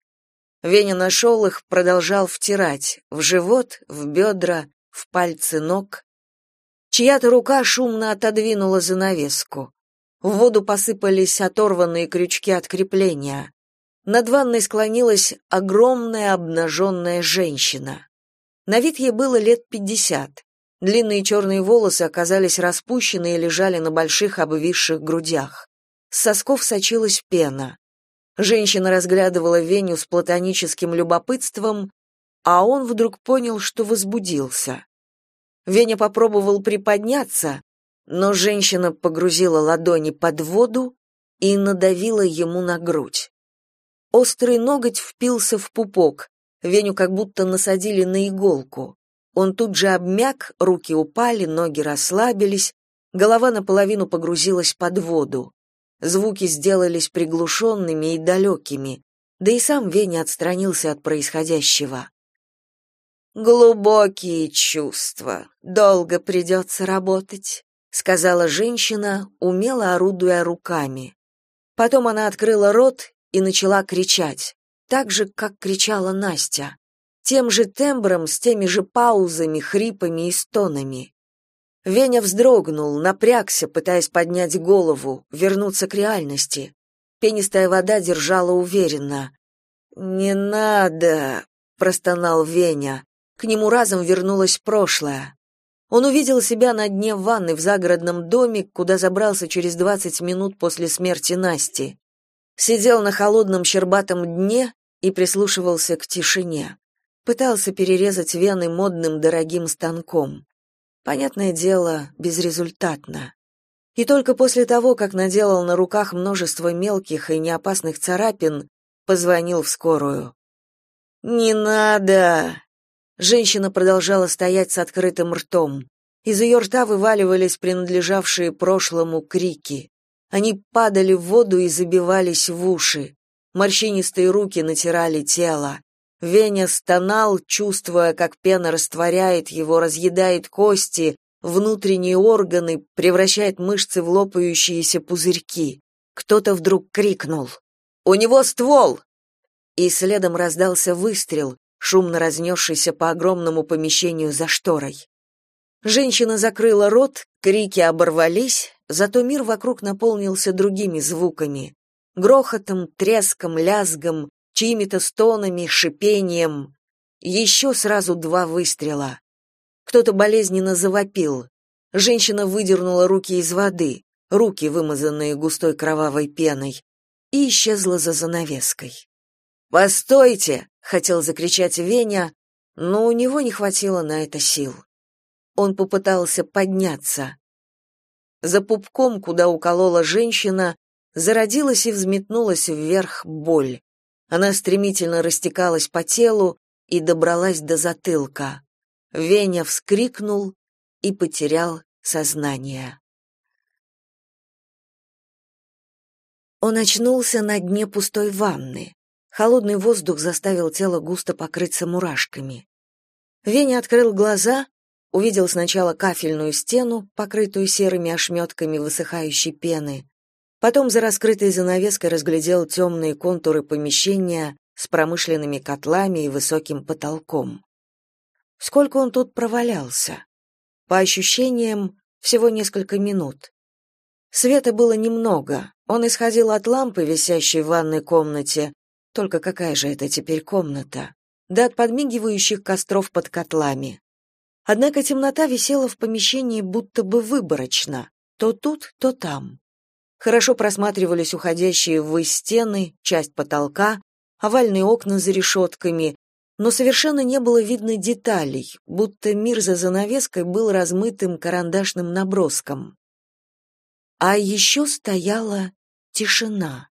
Веня нашел их, продолжал втирать в живот, в бедра, в пальцы ног. Чья-то рука шумно отодвинула занавеску. В воду посыпались оторванные крючки от крепления. Над ванной склонилась огромная обнаженная женщина. На вид ей было лет 50. Длинные черные волосы оказались распущены и лежали на больших обвисших грудях. С сосков сочилась пена. Женщина разглядывала Веню с платоническим любопытством, а он вдруг понял, что возбудился. Веня попробовал приподняться, но женщина погрузила ладони под воду и надавила ему на грудь. Острый ноготь впился в пупок, Веню как будто насадили на иголку. Он тут же обмяк, руки упали, ноги расслабились, голова наполовину погрузилась под воду. Звуки сделались приглушенными и далекими, да и сам Веня отстранился от происходящего. «Глубокие чувства, долго придется работать», — сказала женщина, умело орудуя руками. Потом она открыла рот и начала кричать, так же, как кричала Настя. Тем же тембром, с теми же паузами, хрипами и стонами. Веня вздрогнул, напрягся, пытаясь поднять голову, вернуться к реальности. Пенистая вода держала уверенно. «Не надо!» — простонал Веня. К нему разом вернулось прошлое. Он увидел себя на дне ванны в загородном доме, куда забрался через 20 минут после смерти Насти. Сидел на холодном щербатом дне и прислушивался к тишине. Пытался перерезать вены модным дорогим станком. Понятное дело, безрезультатно. И только после того, как наделал на руках множество мелких и неопасных царапин, позвонил в скорую. «Не надо!» Женщина продолжала стоять с открытым ртом. Из ее рта вываливались принадлежавшие прошлому крики. Они падали в воду и забивались в уши. Морщинистые руки натирали тело. Веня стонал, чувствуя, как пена растворяет его, разъедает кости, внутренние органы, превращает мышцы в лопающиеся пузырьки. Кто-то вдруг крикнул: «У него ствол!» И следом раздался выстрел, шумно разнесшийся по огромному помещению за шторой. Женщина закрыла рот, крики оборвались, зато мир вокруг наполнился другими звуками: грохотом, треском, лязгом, чьими-то стонами, шипением. Еще сразу 2 выстрела. Кто-то болезненно завопил. Женщина выдернула руки из воды, руки, вымазанные густой кровавой пеной, и исчезла за занавеской. «Постойте!» — хотел закричать Веня, но у него не хватило на это сил. Он попытался подняться. За пупком, куда уколола женщина, зародилась и взметнулась вверх боль. Она стремительно растекалась по телу и добралась до затылка. Веня вскрикнул и потерял сознание. Он очнулся на дне пустой ванны. Холодный воздух заставил тело густо покрыться мурашками. Веня открыл глаза, увидел сначала кафельную стену, покрытую серыми ошметками высыхающей пены, потом за раскрытой занавеской разглядел темные контуры помещения с промышленными котлами и высоким потолком. Сколько он тут провалялся? По ощущениям, всего несколько минут. Света было немного, он исходил от лампы, висящей в ванной комнате, только какая же это теперь комната, да от подмигивающих костров под котлами. Однако темнота висела в помещении будто бы выборочно, то тут, то там. Хорошо просматривались уходящие ввысь стены, часть потолка, овальные окна за решетками, но совершенно не было видно деталей, будто мир за занавеской был размытым карандашным наброском. А еще стояла тишина.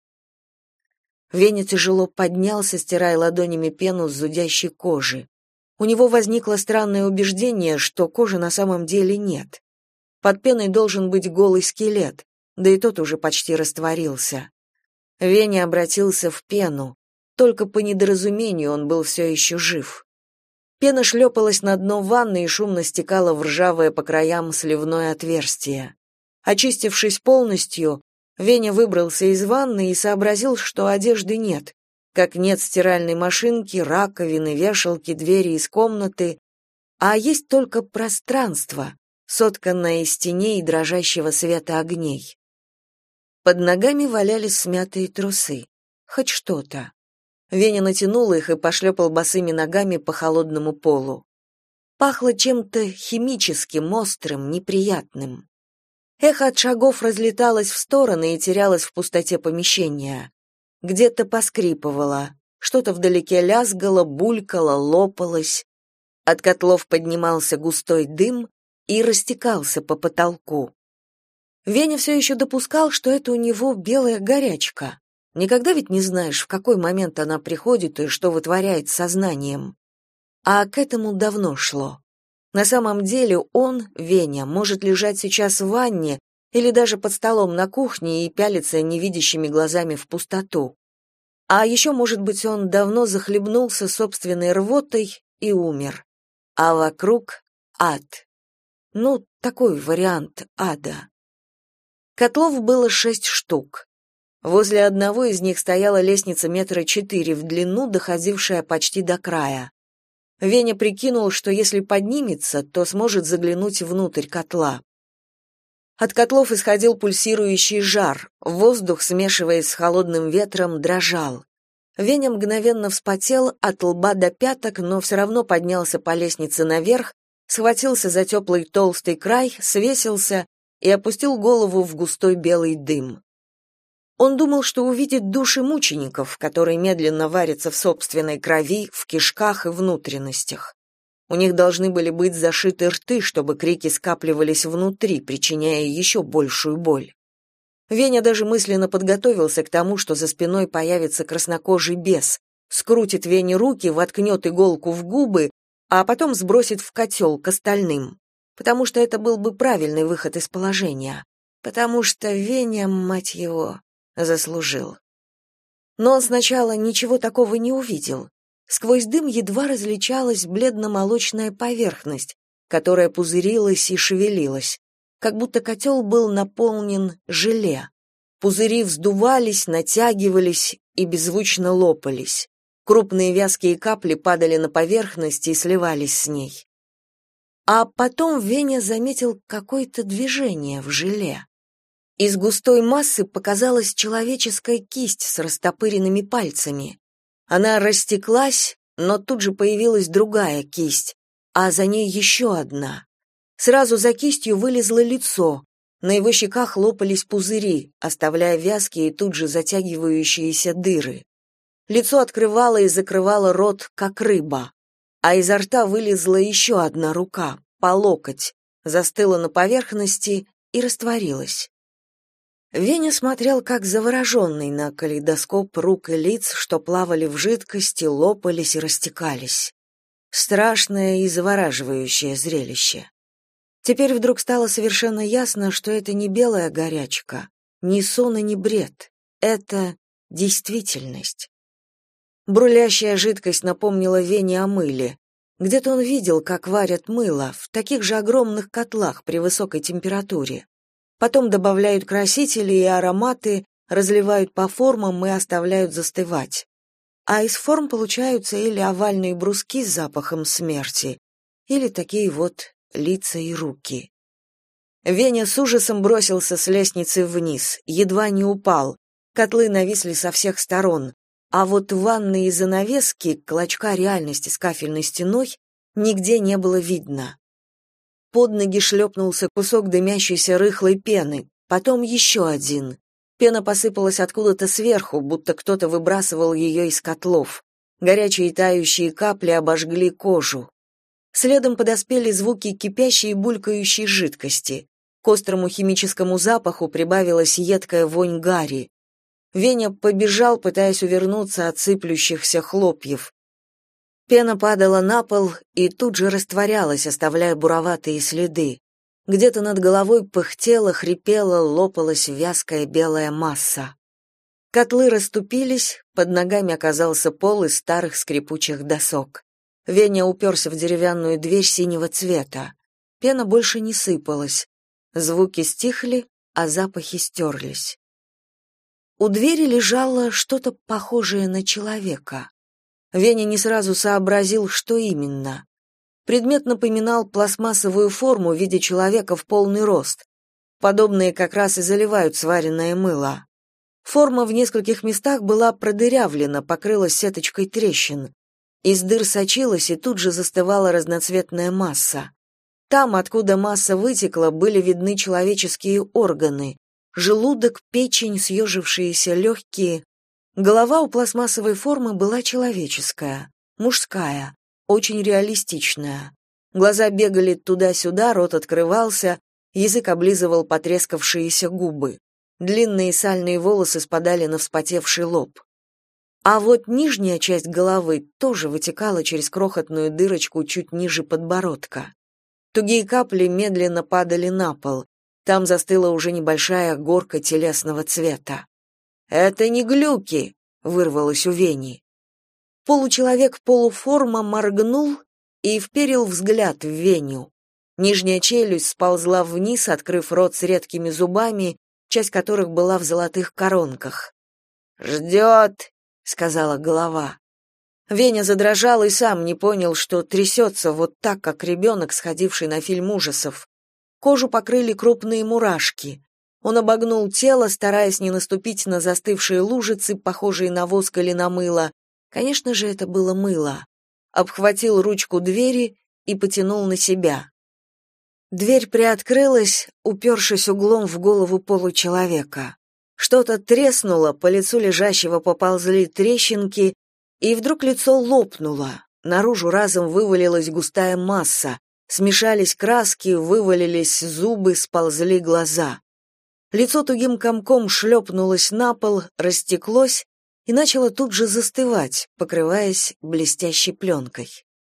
Веня тяжело поднялся, стирая ладонями пену с зудящей кожи. У него возникло странное убеждение, что кожи на самом деле нет. Под пеной должен быть голый скелет, да и тот уже почти растворился. Веня обратился в пену, только по недоразумению он был все еще жив. Пена шлепалась на дно ванны и шумно стекала в ржавое по краям сливное отверстие. Очистившись полностью, Веня выбрался из ванны и сообразил, что одежды нет, как нет стиральной машинки, раковины, вешалки, двери из комнаты, а есть только пространство, сотканное из теней и дрожащего света огней. Под ногами валялись смятые трусы. Хоть что-то. Веня натянул их и пошлепал босыми ногами по холодному полу. Пахло чем-то химическим, острым, неприятным. Эхо от шагов разлеталось в стороны и терялось в пустоте помещения. Где-то поскрипывало, что-то вдалеке лязгало, булькало, лопалось. От котлов поднимался густой дым и растекался по потолку. Веня все еще допускал, что это у него белая горячка. Никогда ведь не знаешь, в какой момент она приходит и что вытворяет с сознанием. А к этому давно шло. На самом деле он, Веня, может лежать сейчас в ванне или даже под столом на кухне и пялиться невидящими глазами в пустоту. А еще, может быть, он давно захлебнулся собственной рвотой и умер. А вокруг ад. Ну, такой вариант ада. Котлов было 6 штук. Возле одного из них стояла лестница 4 метра в длину, доходившая почти до края. Веня прикинул, что если поднимется, то сможет заглянуть внутрь котла. От котлов исходил пульсирующий жар, воздух, смешиваясь с холодным ветром, дрожал. Веня мгновенно вспотел от лба до пяток, но все равно поднялся по лестнице наверх, схватился за теплый толстый край, свесился и опустил голову в густой белый дым. Он думал, что увидит души мучеников, которые медленно варятся в собственной крови, в кишках и внутренностях. У них должны были быть зашиты рты, чтобы крики скапливались внутри, причиняя еще большую боль. Веня даже мысленно подготовился к тому, что за спиной появится краснокожий бес, скрутит Вене руки, воткнет иголку в губы, а потом сбросит в котел к остальным. Потому что это был бы правильный выход из положения. Потому что Веня, мать его, заслужил. Но он сначала ничего такого не увидел. Сквозь дым едва различалась бледно-молочная поверхность, которая пузырилась и шевелилась, как будто котел был наполнен желе. Пузыри вздувались, натягивались и беззвучно лопались. Крупные вязкие капли падали на поверхность и сливались с ней. А потом Веня заметил какое-то движение в желе. Из густой массы показалась человеческая кисть с растопыренными пальцами. Она растеклась, но тут же появилась другая кисть, а за ней еще одна. Сразу за кистью вылезло лицо. На его щеках лопались пузыри, оставляя вязкие и тут же затягивающиеся дыры. Лицо открывало и закрывало рот, как рыба, а изо рта вылезла еще одна рука, по локоть, застыла на поверхности и растворилась. Веня смотрел как завороженный на калейдоскоп рук и лиц, что плавали в жидкости, лопались и растекались. Страшное и завораживающее зрелище. Теперь вдруг стало совершенно ясно, что это не белая горячка, не сон и не бред. Это действительность. Бурлящая жидкость напомнила Вене о мыле. Где-то он видел, как варят мыло, в таких же огромных котлах при высокой температуре. Потом добавляют красители и ароматы, разливают по формам и оставляют застывать. А из форм получаются или овальные бруски с запахом смерти, или такие вот лица и руки. Веня с ужасом бросился с лестницы вниз, едва не упал. Котлы нависли со всех сторон, а вот ванны и занавески, клочка реальности с кафельной стеной, нигде не было видно. Под ноги шлепнулся кусок дымящейся рыхлой пены, потом еще один. Пена посыпалась откуда-то сверху, будто кто-то выбрасывал ее из котлов. Горячие тающие капли обожгли кожу. Следом подоспели звуки кипящей и булькающей жидкости. К острому химическому запаху прибавилась едкая вонь гари. Веня побежал, пытаясь увернуться от сыплющихся хлопьев. Пена падала на пол и тут же растворялась, оставляя буроватые следы. Где-то над головой пыхтела, хрипела, лопалась вязкая белая масса. Котлы расступились, под ногами оказался пол из старых скрипучих досок. Веня уперся в деревянную дверь синего цвета. Пена больше не сыпалась. Звуки стихли, а запахи стерлись. У двери лежало что-то похожее на человека. Веня не сразу сообразил, что именно. Предмет напоминал пластмассовую форму в виде человека в полный рост. Подобные как раз и заливают сваренное мыло. Форма в нескольких местах была продырявлена, покрылась сеточкой трещин. Из дыр сочилась и тут же застывала разноцветная масса. Там, откуда масса вытекла, были видны человеческие органы. Желудок, печень, съежившиеся легкие. Голова у пластмассовой формы была человеческая, мужская, очень реалистичная. Глаза бегали туда-сюда, рот открывался, язык облизывал потрескавшиеся губы. Длинные сальные волосы спадали на вспотевший лоб. А вот нижняя часть головы тоже вытекала через крохотную дырочку чуть ниже подбородка. Тугие капли медленно падали на пол. Там застыла уже небольшая горка телесного цвета. «Это не глюки!» — вырвалось у Вени. Получеловек-полуформа моргнул и вперил взгляд в Веню. Нижняя челюсть сползла вниз, открыв рот с редкими зубами, часть которых была в золотых коронках. «Ждет!» — сказала голова. Веня задрожал и сам не понял, что трясется вот так, как ребенок, сходивший на фильм ужасов. Кожу покрыли крупные мурашки. Он обогнул тело, стараясь не наступить на застывшие лужицы, похожие на воск или на мыло. Конечно же, это было мыло. Обхватил ручку двери и потянул на себя. Дверь приоткрылась, упершись углом в голову получеловека. Что-то треснуло, по лицу лежащего поползли трещинки, и вдруг лицо лопнуло. Наружу разом вывалилась густая масса. Смешались краски, вывалились зубы, сползли глаза. Лицо тугим комком шлепнулось на пол, растеклось и начало тут же застывать, покрываясь блестящей пленкой.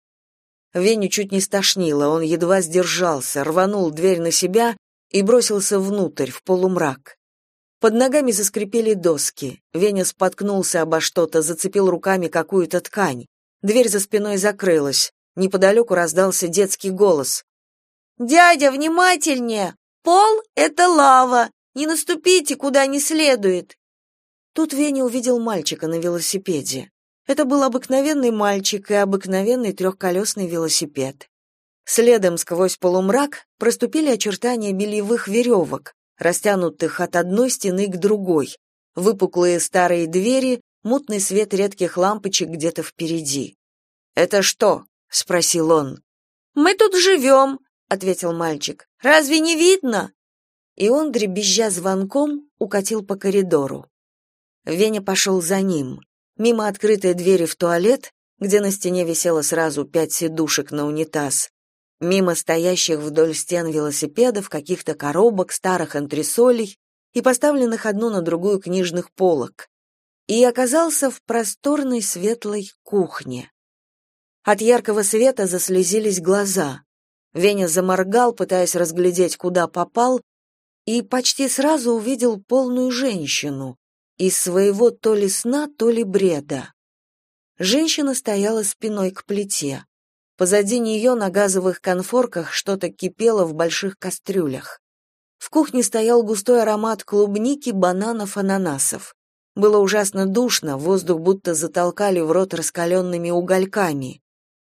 Веню чуть не стошнило, он едва сдержался, рванул дверь на себя и бросился внутрь, в полумрак. Под ногами заскрипели доски. Веня споткнулся обо что-то, зацепил руками какую-то ткань. Дверь за спиной закрылась. Неподалеку раздался детский голос. «Дядя, внимательнее! Пол — это лава! Не наступите, куда не следует!» Тут Веня увидел мальчика на велосипеде. Это был обыкновенный мальчик и обыкновенный трехколесный велосипед. Следом сквозь полумрак проступили очертания бельевых веревок, растянутых от одной стены к другой, выпуклые старые двери, мутный свет редких лампочек где-то впереди. «Это что?» — спросил он. «Мы тут живем», — ответил мальчик. «Разве не видно?» И он, дребезжа звонком, укатил по коридору. Веня пошел за ним. Мимо открытой двери в туалет, где на стене висело сразу 5 сидушек на унитаз, мимо стоящих вдоль стен велосипедов, каких-то коробок, старых антресолей и поставленных одну на другую книжных полок, и оказался в просторной светлой кухне. От яркого света заслезились глаза. Веня заморгал, пытаясь разглядеть, куда попал, и почти сразу увидел полную женщину, из своего то ли сна, то ли бреда. Женщина стояла спиной к плите. Позади нее на газовых конфорках что-то кипело в больших кастрюлях. В кухне стоял густой аромат клубники, бананов, ананасов. Было ужасно душно, воздух будто затолкали в рот раскаленными угольками.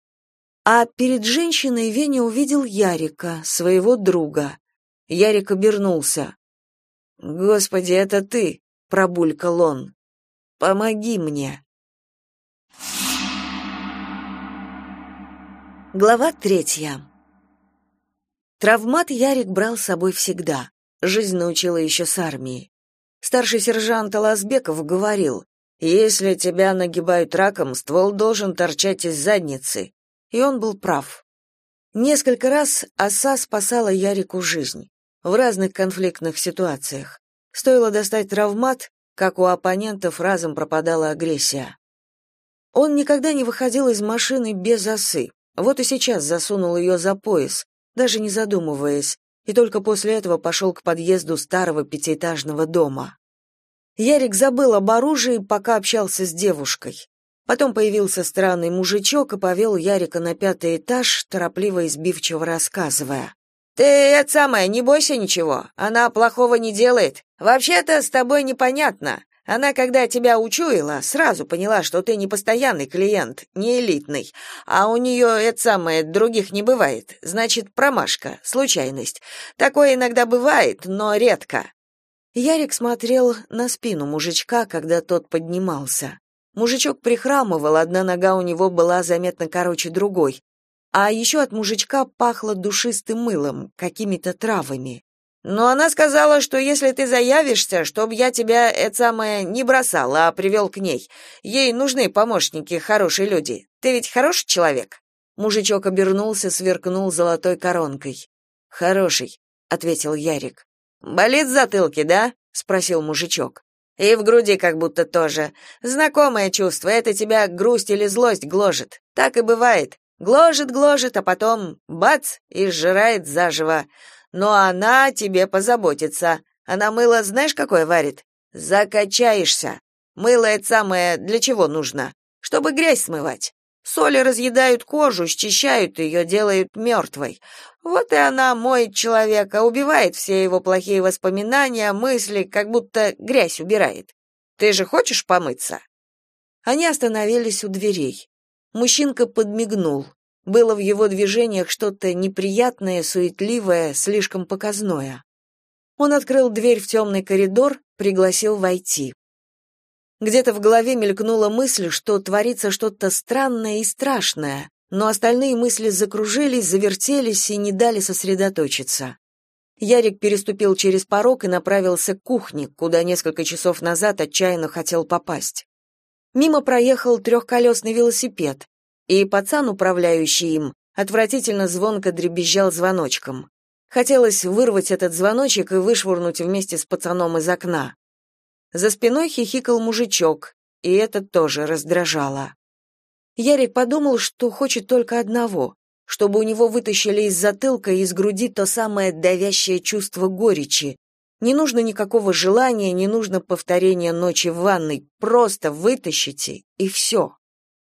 А перед женщиной Веня увидел Ярика, своего друга. Ярик обернулся. «Господи, это ты!» — пробулькал он. «Помоги мне!» Глава 3. Травмат Ярик брал с собой всегда. Жизнь научила еще с армии. Старший сержант Алазбеков говорил: «Если тебя нагибают раком, ствол должен торчать из задницы». И он был прав. Несколько раз оса спасала Ярику жизнь. В разных конфликтных ситуациях. Стоило достать травмат, как у оппонентов разом пропадала агрессия. Он никогда не выходил из машины без осы. Вот и сейчас засунул ее за пояс, даже не задумываясь, и только после этого пошел к подъезду старого пятиэтажного дома. Ярик забыл об оружии, пока общался с девушкой. Потом появился странный мужичок и повел Ярика на 5-й этаж, торопливо и сбивчиво рассказывая. «Ты, это самое, не бойся ничего, она плохого не делает. Вообще-то с тобой непонятно. Она, когда тебя учуяла, сразу поняла, что ты не постоянный клиент, не элитный, а у нее, это самое, других не бывает. Значит, промашка, случайность. Такое иногда бывает, но редко». Ярик смотрел на спину мужичка, когда тот поднимался. Мужичок прихрамывал, одна нога у него была заметно короче другой. А еще от мужичка пахло душистым мылом, какими-то травами. «Но она сказала, что если ты заявишься, чтоб я тебя, это самое, не бросал, а привел к ней. Ей нужны помощники, хорошие люди. Ты ведь хороший человек?» Мужичок обернулся, сверкнул золотой коронкой. «Хороший», — ответил Ярик. «Болит в затылке, да?» — спросил мужичок. «И в груди как будто тоже. Знакомое чувство, это тебя грусть или злость гложет. Так и бывает. Гложет, а потом бац, и сжирает заживо. Но она о тебе позаботится. Она мыло знаешь, какое варит? Закачаешься. Мыло это самое для чего нужно? Чтобы грязь смывать. Соли разъедают кожу, счищают ее, делают мертвой. Вот и она моет человека, убивает все его плохие воспоминания, мысли, как будто грязь убирает. Ты же хочешь помыться?» Они остановились у дверей. Мужчинка подмигнул. Было в его движениях что-то неприятное, суетливое, слишком показное. Он открыл дверь в темный коридор, пригласил войти. Где-то в голове мелькнула мысль, что творится что-то странное и страшное, но остальные мысли закружились, завертелись и не дали сосредоточиться. Ярик переступил через порог и направился к кухне, куда несколько часов назад отчаянно хотел попасть. Мимо проехал трехколесный велосипед, и пацан, управляющий им, отвратительно звонко дребезжал звоночком. Хотелось вырвать этот звоночек и вышвырнуть вместе с пацаном из окна. За спиной хихикал мужичок, и это тоже раздражало. Ярик подумал, что хочет только одного, чтобы у него вытащили из затылка и из груди то самое давящее чувство горечи. Не нужно никакого желания, не нужно повторения ночи в ванной, просто вытащите, и все.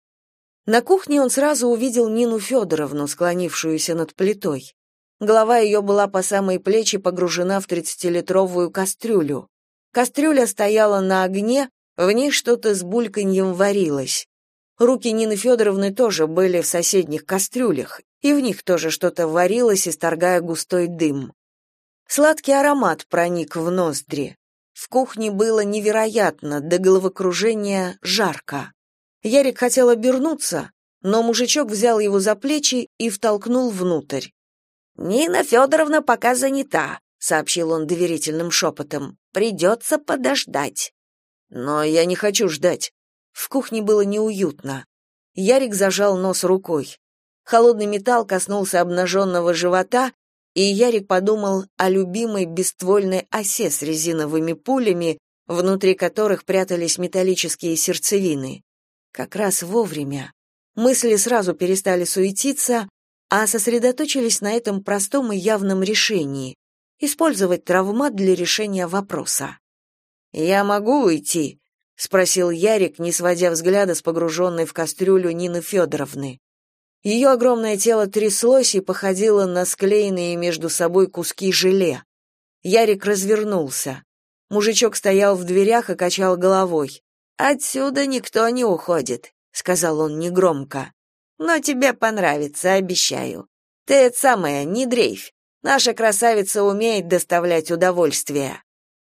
На кухне он сразу увидел Нину Федоровну, склонившуюся над плитой. Голова ее была по самые плечи погружена в 30-литровую кастрюлю. Кастрюля стояла на огне, в ней что-то с бульканьем варилось. Руки Нины Федоровны тоже были в соседних кастрюлях, и в них тоже что-то варилось, исторгая густой дым. Сладкий аромат проник в ноздри. В кухне было невероятно, до головокружения жарко. Ярик хотел обернуться, но мужичок взял его за плечи и втолкнул внутрь. «Нина Федоровна пока занята», — сообщил он доверительным шепотом. «Придется подождать». «Но я не хочу ждать». В кухне было неуютно. Ярик зажал нос рукой. Холодный металл коснулся обнаженного живота, и Ярик подумал о любимой бесствольной осе с резиновыми пулями, внутри которых прятались металлические сердцевины. Как раз вовремя. Мысли сразу перестали суетиться, а сосредоточились на этом простом и явном решении — использовать травмат для решения вопроса. «Я могу уйти?» — спросил Ярик, не сводя взгляда с погруженной в кастрюлю Нины Федоровны. Ее огромное тело тряслось и походило на склеенные между собой куски желе. Ярик развернулся. Мужичок стоял в дверях и качал головой. «Отсюда никто не уходит», — сказал он негромко. «Но тебе понравится, обещаю. Ты это самое, не дрейфь. Наша красавица умеет доставлять удовольствие».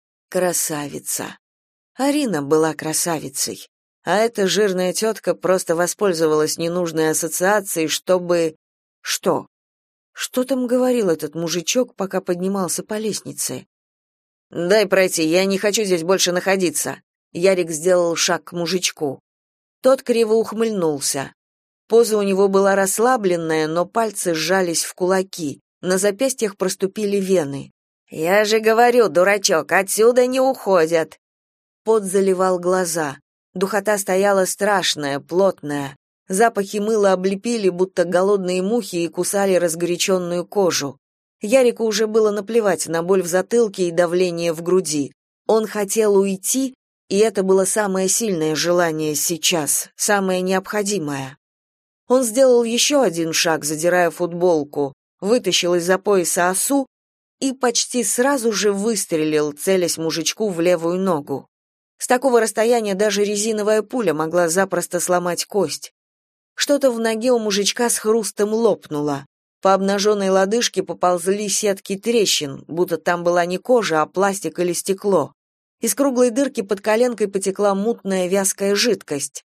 Красавица. Арина была красавицей, а эта жирная тетка просто воспользовалась ненужной ассоциацией, чтобы... Что? Что там говорил этот мужичок, пока поднимался по лестнице? «Дай пройти, я не хочу здесь больше находиться». Ярик сделал шаг к мужичку. Тот криво ухмыльнулся. Поза у него была расслабленная, но пальцы сжались в кулаки, на запястьях проступили вены. «Я же говорю, дурачок, отсюда не уходят!» Пот заливал глаза. Духота стояла страшная, плотная. Запахи мыла облепили, будто голодные мухи, и кусали разгоряченную кожу. Ярику уже было наплевать на боль в затылке и давление в груди. Он хотел уйти, и это было самое сильное желание сейчас, самое необходимое. Он сделал еще один шаг, задирая футболку, вытащил из-за пояса осу и почти сразу же выстрелил, целясь мужичку в левую ногу. С такого расстояния даже резиновая пуля могла запросто сломать кость. Что-то в ноге у мужичка с хрустом лопнуло. По обнаженной лодыжке поползли сетки трещин, будто там была не кожа, а пластик или стекло. Из круглой дырки под коленкой потекла мутная вязкая жидкость.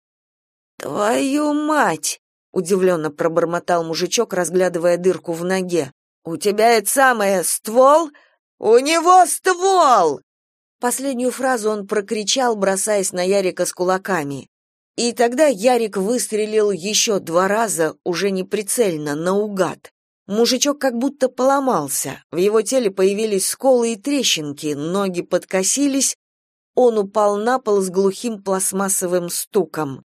«Твою мать!» — удивленно пробормотал мужичок, разглядывая дырку в ноге. «У тебя это самое, ствол? У него ствол!» Последнюю фразу он прокричал, бросаясь на Ярика с кулаками. И тогда Ярик выстрелил еще 2 раза, уже не прицельно, наугад. Мужичок как будто поломался, в его теле появились сколы и трещинки, ноги подкосились, он упал на пол с глухим пластмассовым стуком.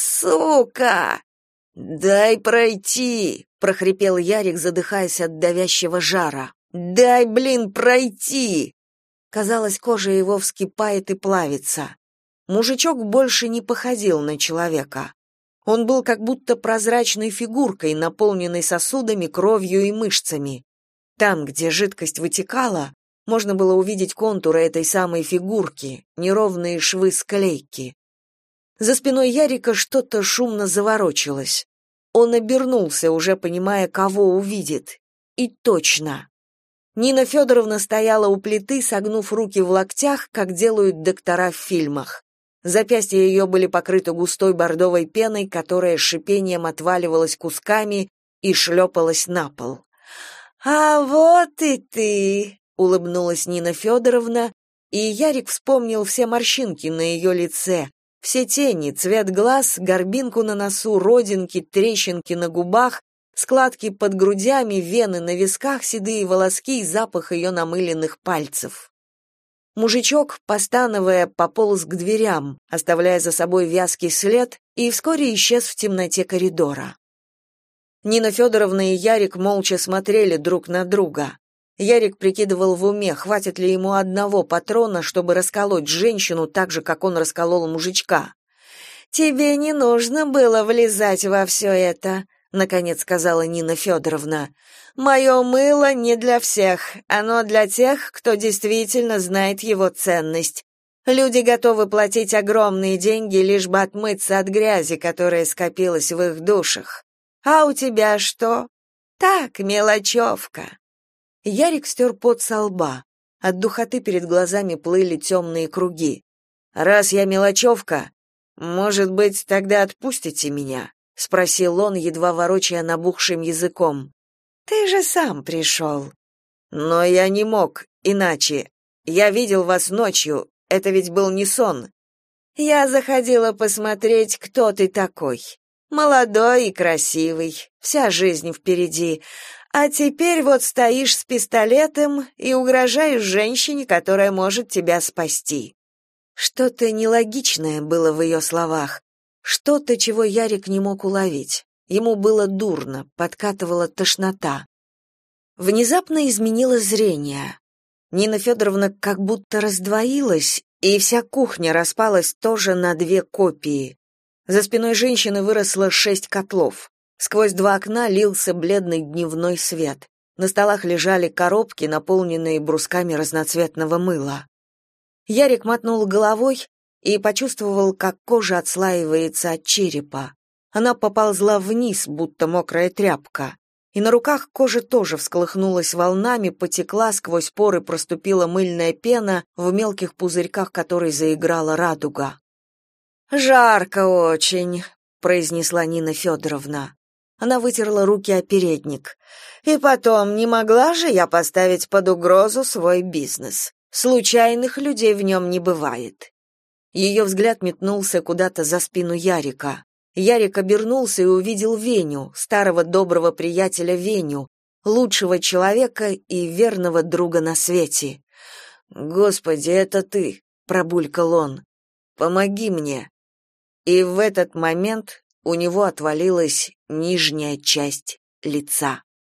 «Сука! Дай пройти!» — прохрипел Ярик, задыхаясь от давящего жара. «Дай, блин, пройти!» Казалось, кожа его вскипает и плавится. Мужичок больше не походил на человека. Он был как будто прозрачной фигуркой, наполненной сосудами, кровью и мышцами. Там, где жидкость вытекала, можно было увидеть контуры этой самой фигурки, неровные швы склейки. За спиной Ярика что-то шумно заворочилось. Он обернулся, уже понимая, кого увидит. И точно. Нина Федоровна стояла у плиты, согнув руки в локтях, как делают доктора в фильмах. Запястья ее были покрыты густой бордовой пеной, которая с шипением отваливалась кусками и шлепалась на пол. «А вот и ты!» — улыбнулась Нина Федоровна, и Ярик вспомнил все морщинки на ее лице, все тени, цвет глаз, горбинку на носу, родинки, трещинки на губах, складки под грудями, вены на висках, седые волоски и запах ее намыленных пальцев. Мужичок, постановая, пополз к дверям, оставляя за собой вязкий след, и вскоре исчез в темноте коридора. Нина Федоровна и Ярик молча смотрели друг на друга. Ярик прикидывал в уме, хватит ли ему одного патрона, чтобы расколоть женщину так же, как он расколол мужичка. «Тебе не нужно было влезать во все это», — наконец сказала Нина Федоровна. «Мое мыло не для всех, оно для тех, кто действительно знает его ценность. Люди готовы платить огромные деньги, лишь бы отмыться от грязи, которая скопилась в их душах. А у тебя что? Так, мелочевка». Ярик стер пот со лба. От духоты перед глазами плыли темные круги. «Раз я мелочевка, может быть, тогда отпустите меня?» — спросил он, едва ворочая набухшим языком. «Ты же сам пришел». «Но я не мог, иначе. Я видел вас ночью, это ведь был не сон». «Я заходила посмотреть, кто ты такой. Молодой и красивый, вся жизнь впереди. А теперь вот стоишь с пистолетом и угрожаешь женщине, которая может тебя спасти». Что-то нелогичное было в ее словах, что-то, чего Ярик не мог уловить. Ему было дурно, подкатывала тошнота. Внезапно изменилось зрение. Нина Федоровна как будто раздвоилась, и вся кухня распалась тоже на две копии. За спиной женщины выросло 6 котлов. Сквозь 2 окна лился бледный дневной свет. На столах лежали коробки, наполненные брусками разноцветного мыла. Ярик мотнул головой и почувствовал, как кожа отслаивается от черепа. Она поползла вниз, будто мокрая тряпка. И на руках кожа тоже всколыхнулась волнами, потекла, сквозь поры проступила мыльная пена, в мелких пузырьках которой заиграла радуга. «Жарко очень», — произнесла Нина Федоровна. Она вытерла руки о передник. «И потом, не могла же я поставить под угрозу свой бизнес? Случайных людей в нем не бывает». Ее взгляд метнулся куда-то за спину Ярика. Ярик обернулся и увидел Веню, старого доброго приятеля Веню, лучшего человека и верного друга на свете. «Господи, это ты!» — пробулькал он. «Помоги мне!» И в этот момент у него отвалилась нижняя часть лица.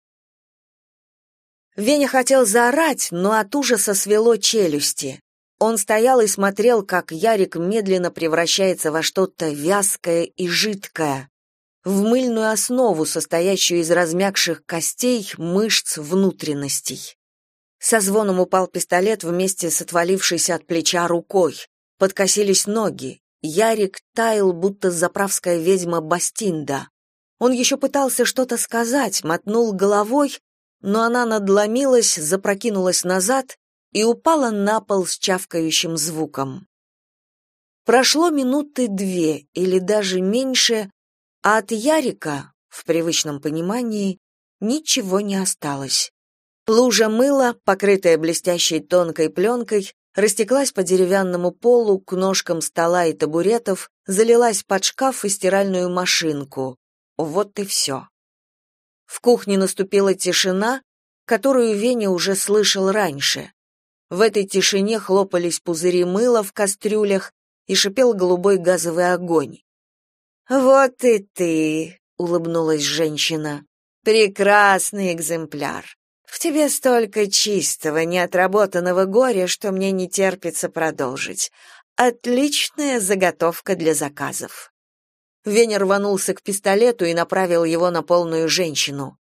Веня хотел заорать, но от ужаса свело челюсти. Он стоял и смотрел, как Ярик медленно превращается во что-то вязкое и жидкое, в мыльную основу, состоящую из размякших костей, мышц, внутренностей. Со звоном упал пистолет вместе с отвалившейся от плеча рукой. Подкосились ноги. Ярик таял, будто заправская ведьма Бастинда. Он еще пытался что-то сказать, мотнул головой, но она надломилась, запрокинулась назад и упала на пол с чавкающим звуком. Прошло минуты 2 или даже меньше, а от Ярика, в привычном понимании, ничего не осталось. Лужа мыла, покрытая блестящей тонкой пленкой, растеклась по деревянному полу к ножкам стола и табуретов, залилась под шкаф и стиральную машинку. Вот и все. В кухне наступила тишина, которую Веня уже слышал раньше. В этой тишине хлопались пузыри мыла в кастрюлях и шипел голубой газовый огонь. «Вот и ты», — улыбнулась женщина, — «прекрасный экземпляр. В тебе столько чистого, неотработанного горя, что мне не терпится продолжить. Отличная заготовка для заказов». Веня рванулся к пистолету и направил его на полную женщину.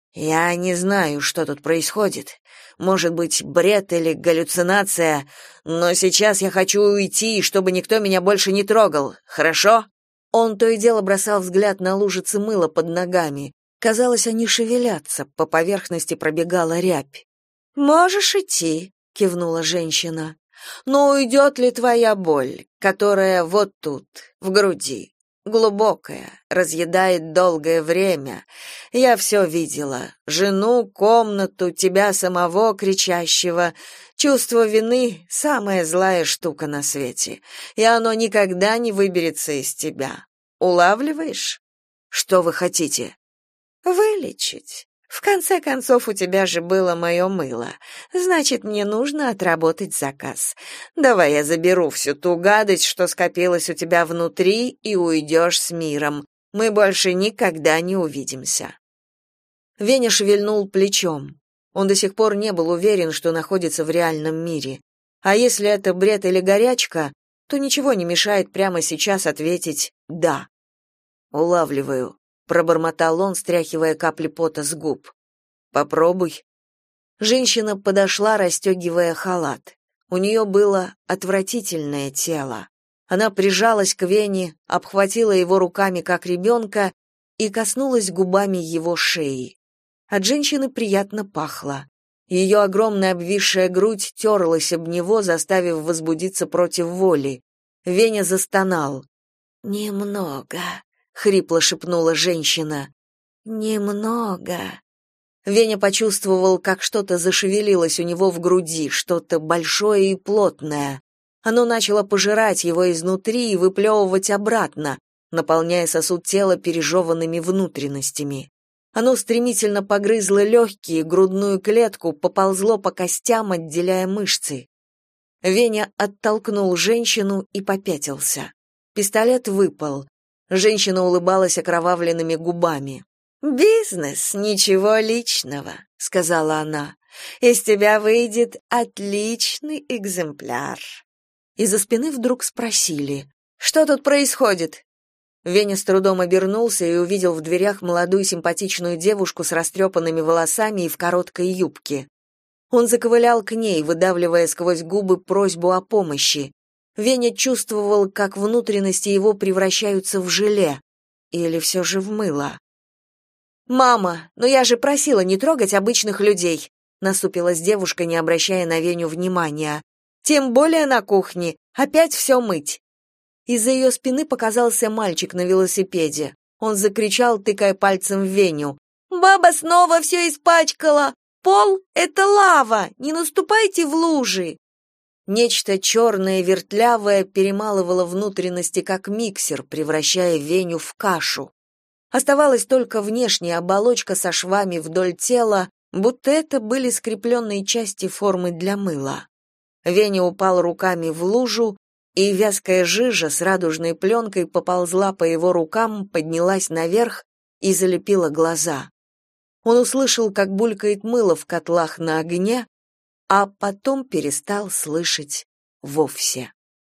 Я не знаю, что тут происходит. Может быть, бред или галлюцинация, но сейчас я хочу уйти, чтобы никто меня больше не трогал. Хорошо? Он то и дело бросал взгляд на лужицы мыла под ногами. Казалось, они шевелятся, по поверхности пробегала рябь. «Можешь идти», — кивнула женщина. «Но уйдет ли твоя боль, которая вот тут, в груди, глубокая, разъедает долгое время? Я все видела. Жену, комнату, тебя самого кричащего. Чувство вины — самая злая штука на свете, и оно никогда не выберется из тебя. Улавливаешь? Что вы хотите?» «Вылечить. В конце концов, у тебя же было мое мыло. Значит, мне нужно отработать заказ. Давай я заберу всю ту гадость, что скопилась у тебя внутри, и уйдешь с миром. Мы больше никогда не увидимся». Веня шевельнул плечом. Он до сих пор не был уверен, что находится в реальном мире. А если это бред или горячка, то ничего не мешает прямо сейчас ответить «да». «Улавливаю», — пробормотал он, стряхивая капли пота с губ. «Попробуй». Женщина подошла, расстегивая халат. У нее было отвратительное тело. Она прижалась к Вене, обхватила его руками, как ребенка, и коснулась губами его шеи. От женщины приятно пахло. Ее огромная обвисшая грудь терлась об него, заставив возбудиться против воли. Веня застонал. «Немного», — хрипло шепнула женщина. «Немного». Веня почувствовал, как что-то зашевелилось у него в груди, что-то большое и плотное. Оно начало пожирать его изнутри и выплевывать обратно, наполняя сосуд тела пережеванными внутренностями. Оно стремительно погрызло легкие, грудную клетку, поползло по костям, отделяя мышцы. Веня оттолкнул женщину и попятился. Пистолет выпал. Женщина улыбалась окровавленными губами. «Бизнес, ничего личного», — сказала она. «Из тебя выйдет отличный экземпляр». Из-за спины вдруг спросили: «Что тут происходит?» Веня с трудом обернулся и увидел в дверях молодую симпатичную девушку с растрепанными волосами и в короткой юбке. Он заковылял к ней, выдавливая сквозь губы просьбу о помощи. Веня чувствовал, как внутренности его превращаются в желе. Или все же в мыло. «Мама, но я же просила не трогать обычных людей», насупилась девушка, не обращая на Веню внимания. «Тем более на кухне. Опять все мыть». Из-за ее спины показался мальчик на велосипеде. Он закричал, тыкая пальцем в Веню. «Баба снова все испачкала! Пол — это лава! Не наступайте в лужи!» Нечто черное и вертлявое перемалывало внутренности, как миксер, превращая Веню в кашу. Оставалась только внешняя оболочка со швами вдоль тела, будто это были скрепленные части формы для мыла. Веня упал руками в лужу, и вязкая жижа с радужной пленкой поползла по его рукам, поднялась наверх и залепила глаза. Он услышал, как булькает мыло в котлах на огне, а потом перестал слышать вовсе.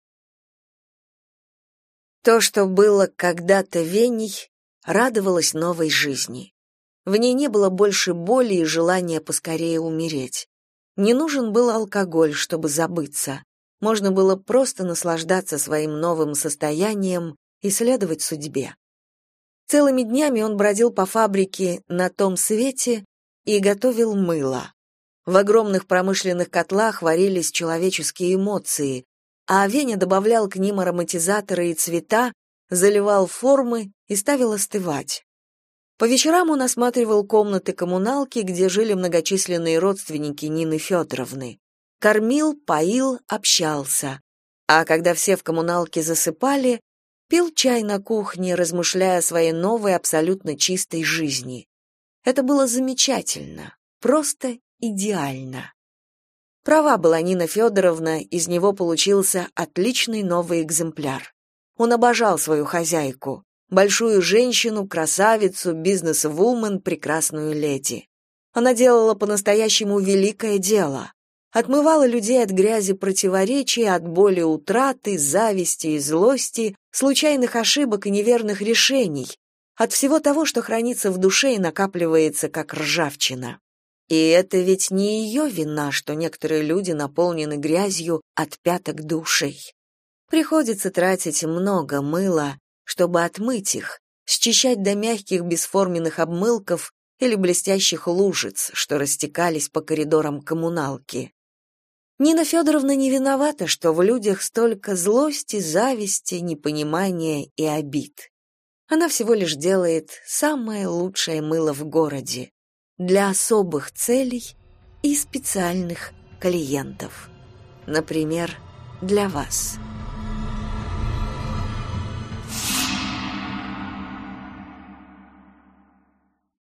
То, что было когда-то Веней, радовалось новой жизни. В ней не было больше боли и желания поскорее умереть. Не нужен был алкоголь, чтобы забыться. Можно было просто наслаждаться своим новым состоянием и следовать судьбе. Целыми днями он бродил по фабрике на том свете и готовил мыло. В огромных промышленных котлах варились человеческие эмоции, а Веня добавлял к ним ароматизаторы и цвета, заливал формы и ставил остывать. По вечерам он осматривал комнаты коммуналки, где жили многочисленные родственники Нины Федоровны. Кормил, поил, общался. А когда все в коммуналке засыпали, пил чай на кухне, размышляя о своей новой, абсолютно чистой жизни. Это было замечательно, просто идеально. Права была Нина Федоровна, из него получился отличный новый экземпляр. Он обожал свою хозяйку, большую женщину, красавицу, бизнес-вумен, прекрасную леди. Она делала по-настоящему великое дело. Отмывала людей от грязи противоречий, от боли утраты, зависти и злости, случайных ошибок и неверных решений, от всего того, что хранится в душе и накапливается как ржавчина. И это ведь не ее вина, что некоторые люди наполнены грязью от пяток до ушей. Приходится тратить много мыла, чтобы отмыть их, счищать до мягких бесформенных обмылков или блестящих лужиц, что растекались по коридорам коммуналки. Нина Федоровна не виновата, что в людях столько злости, зависти, непонимания и обид. Она всего лишь делает самое лучшее мыло в городе для особых целей и специальных клиентов. Например, для вас.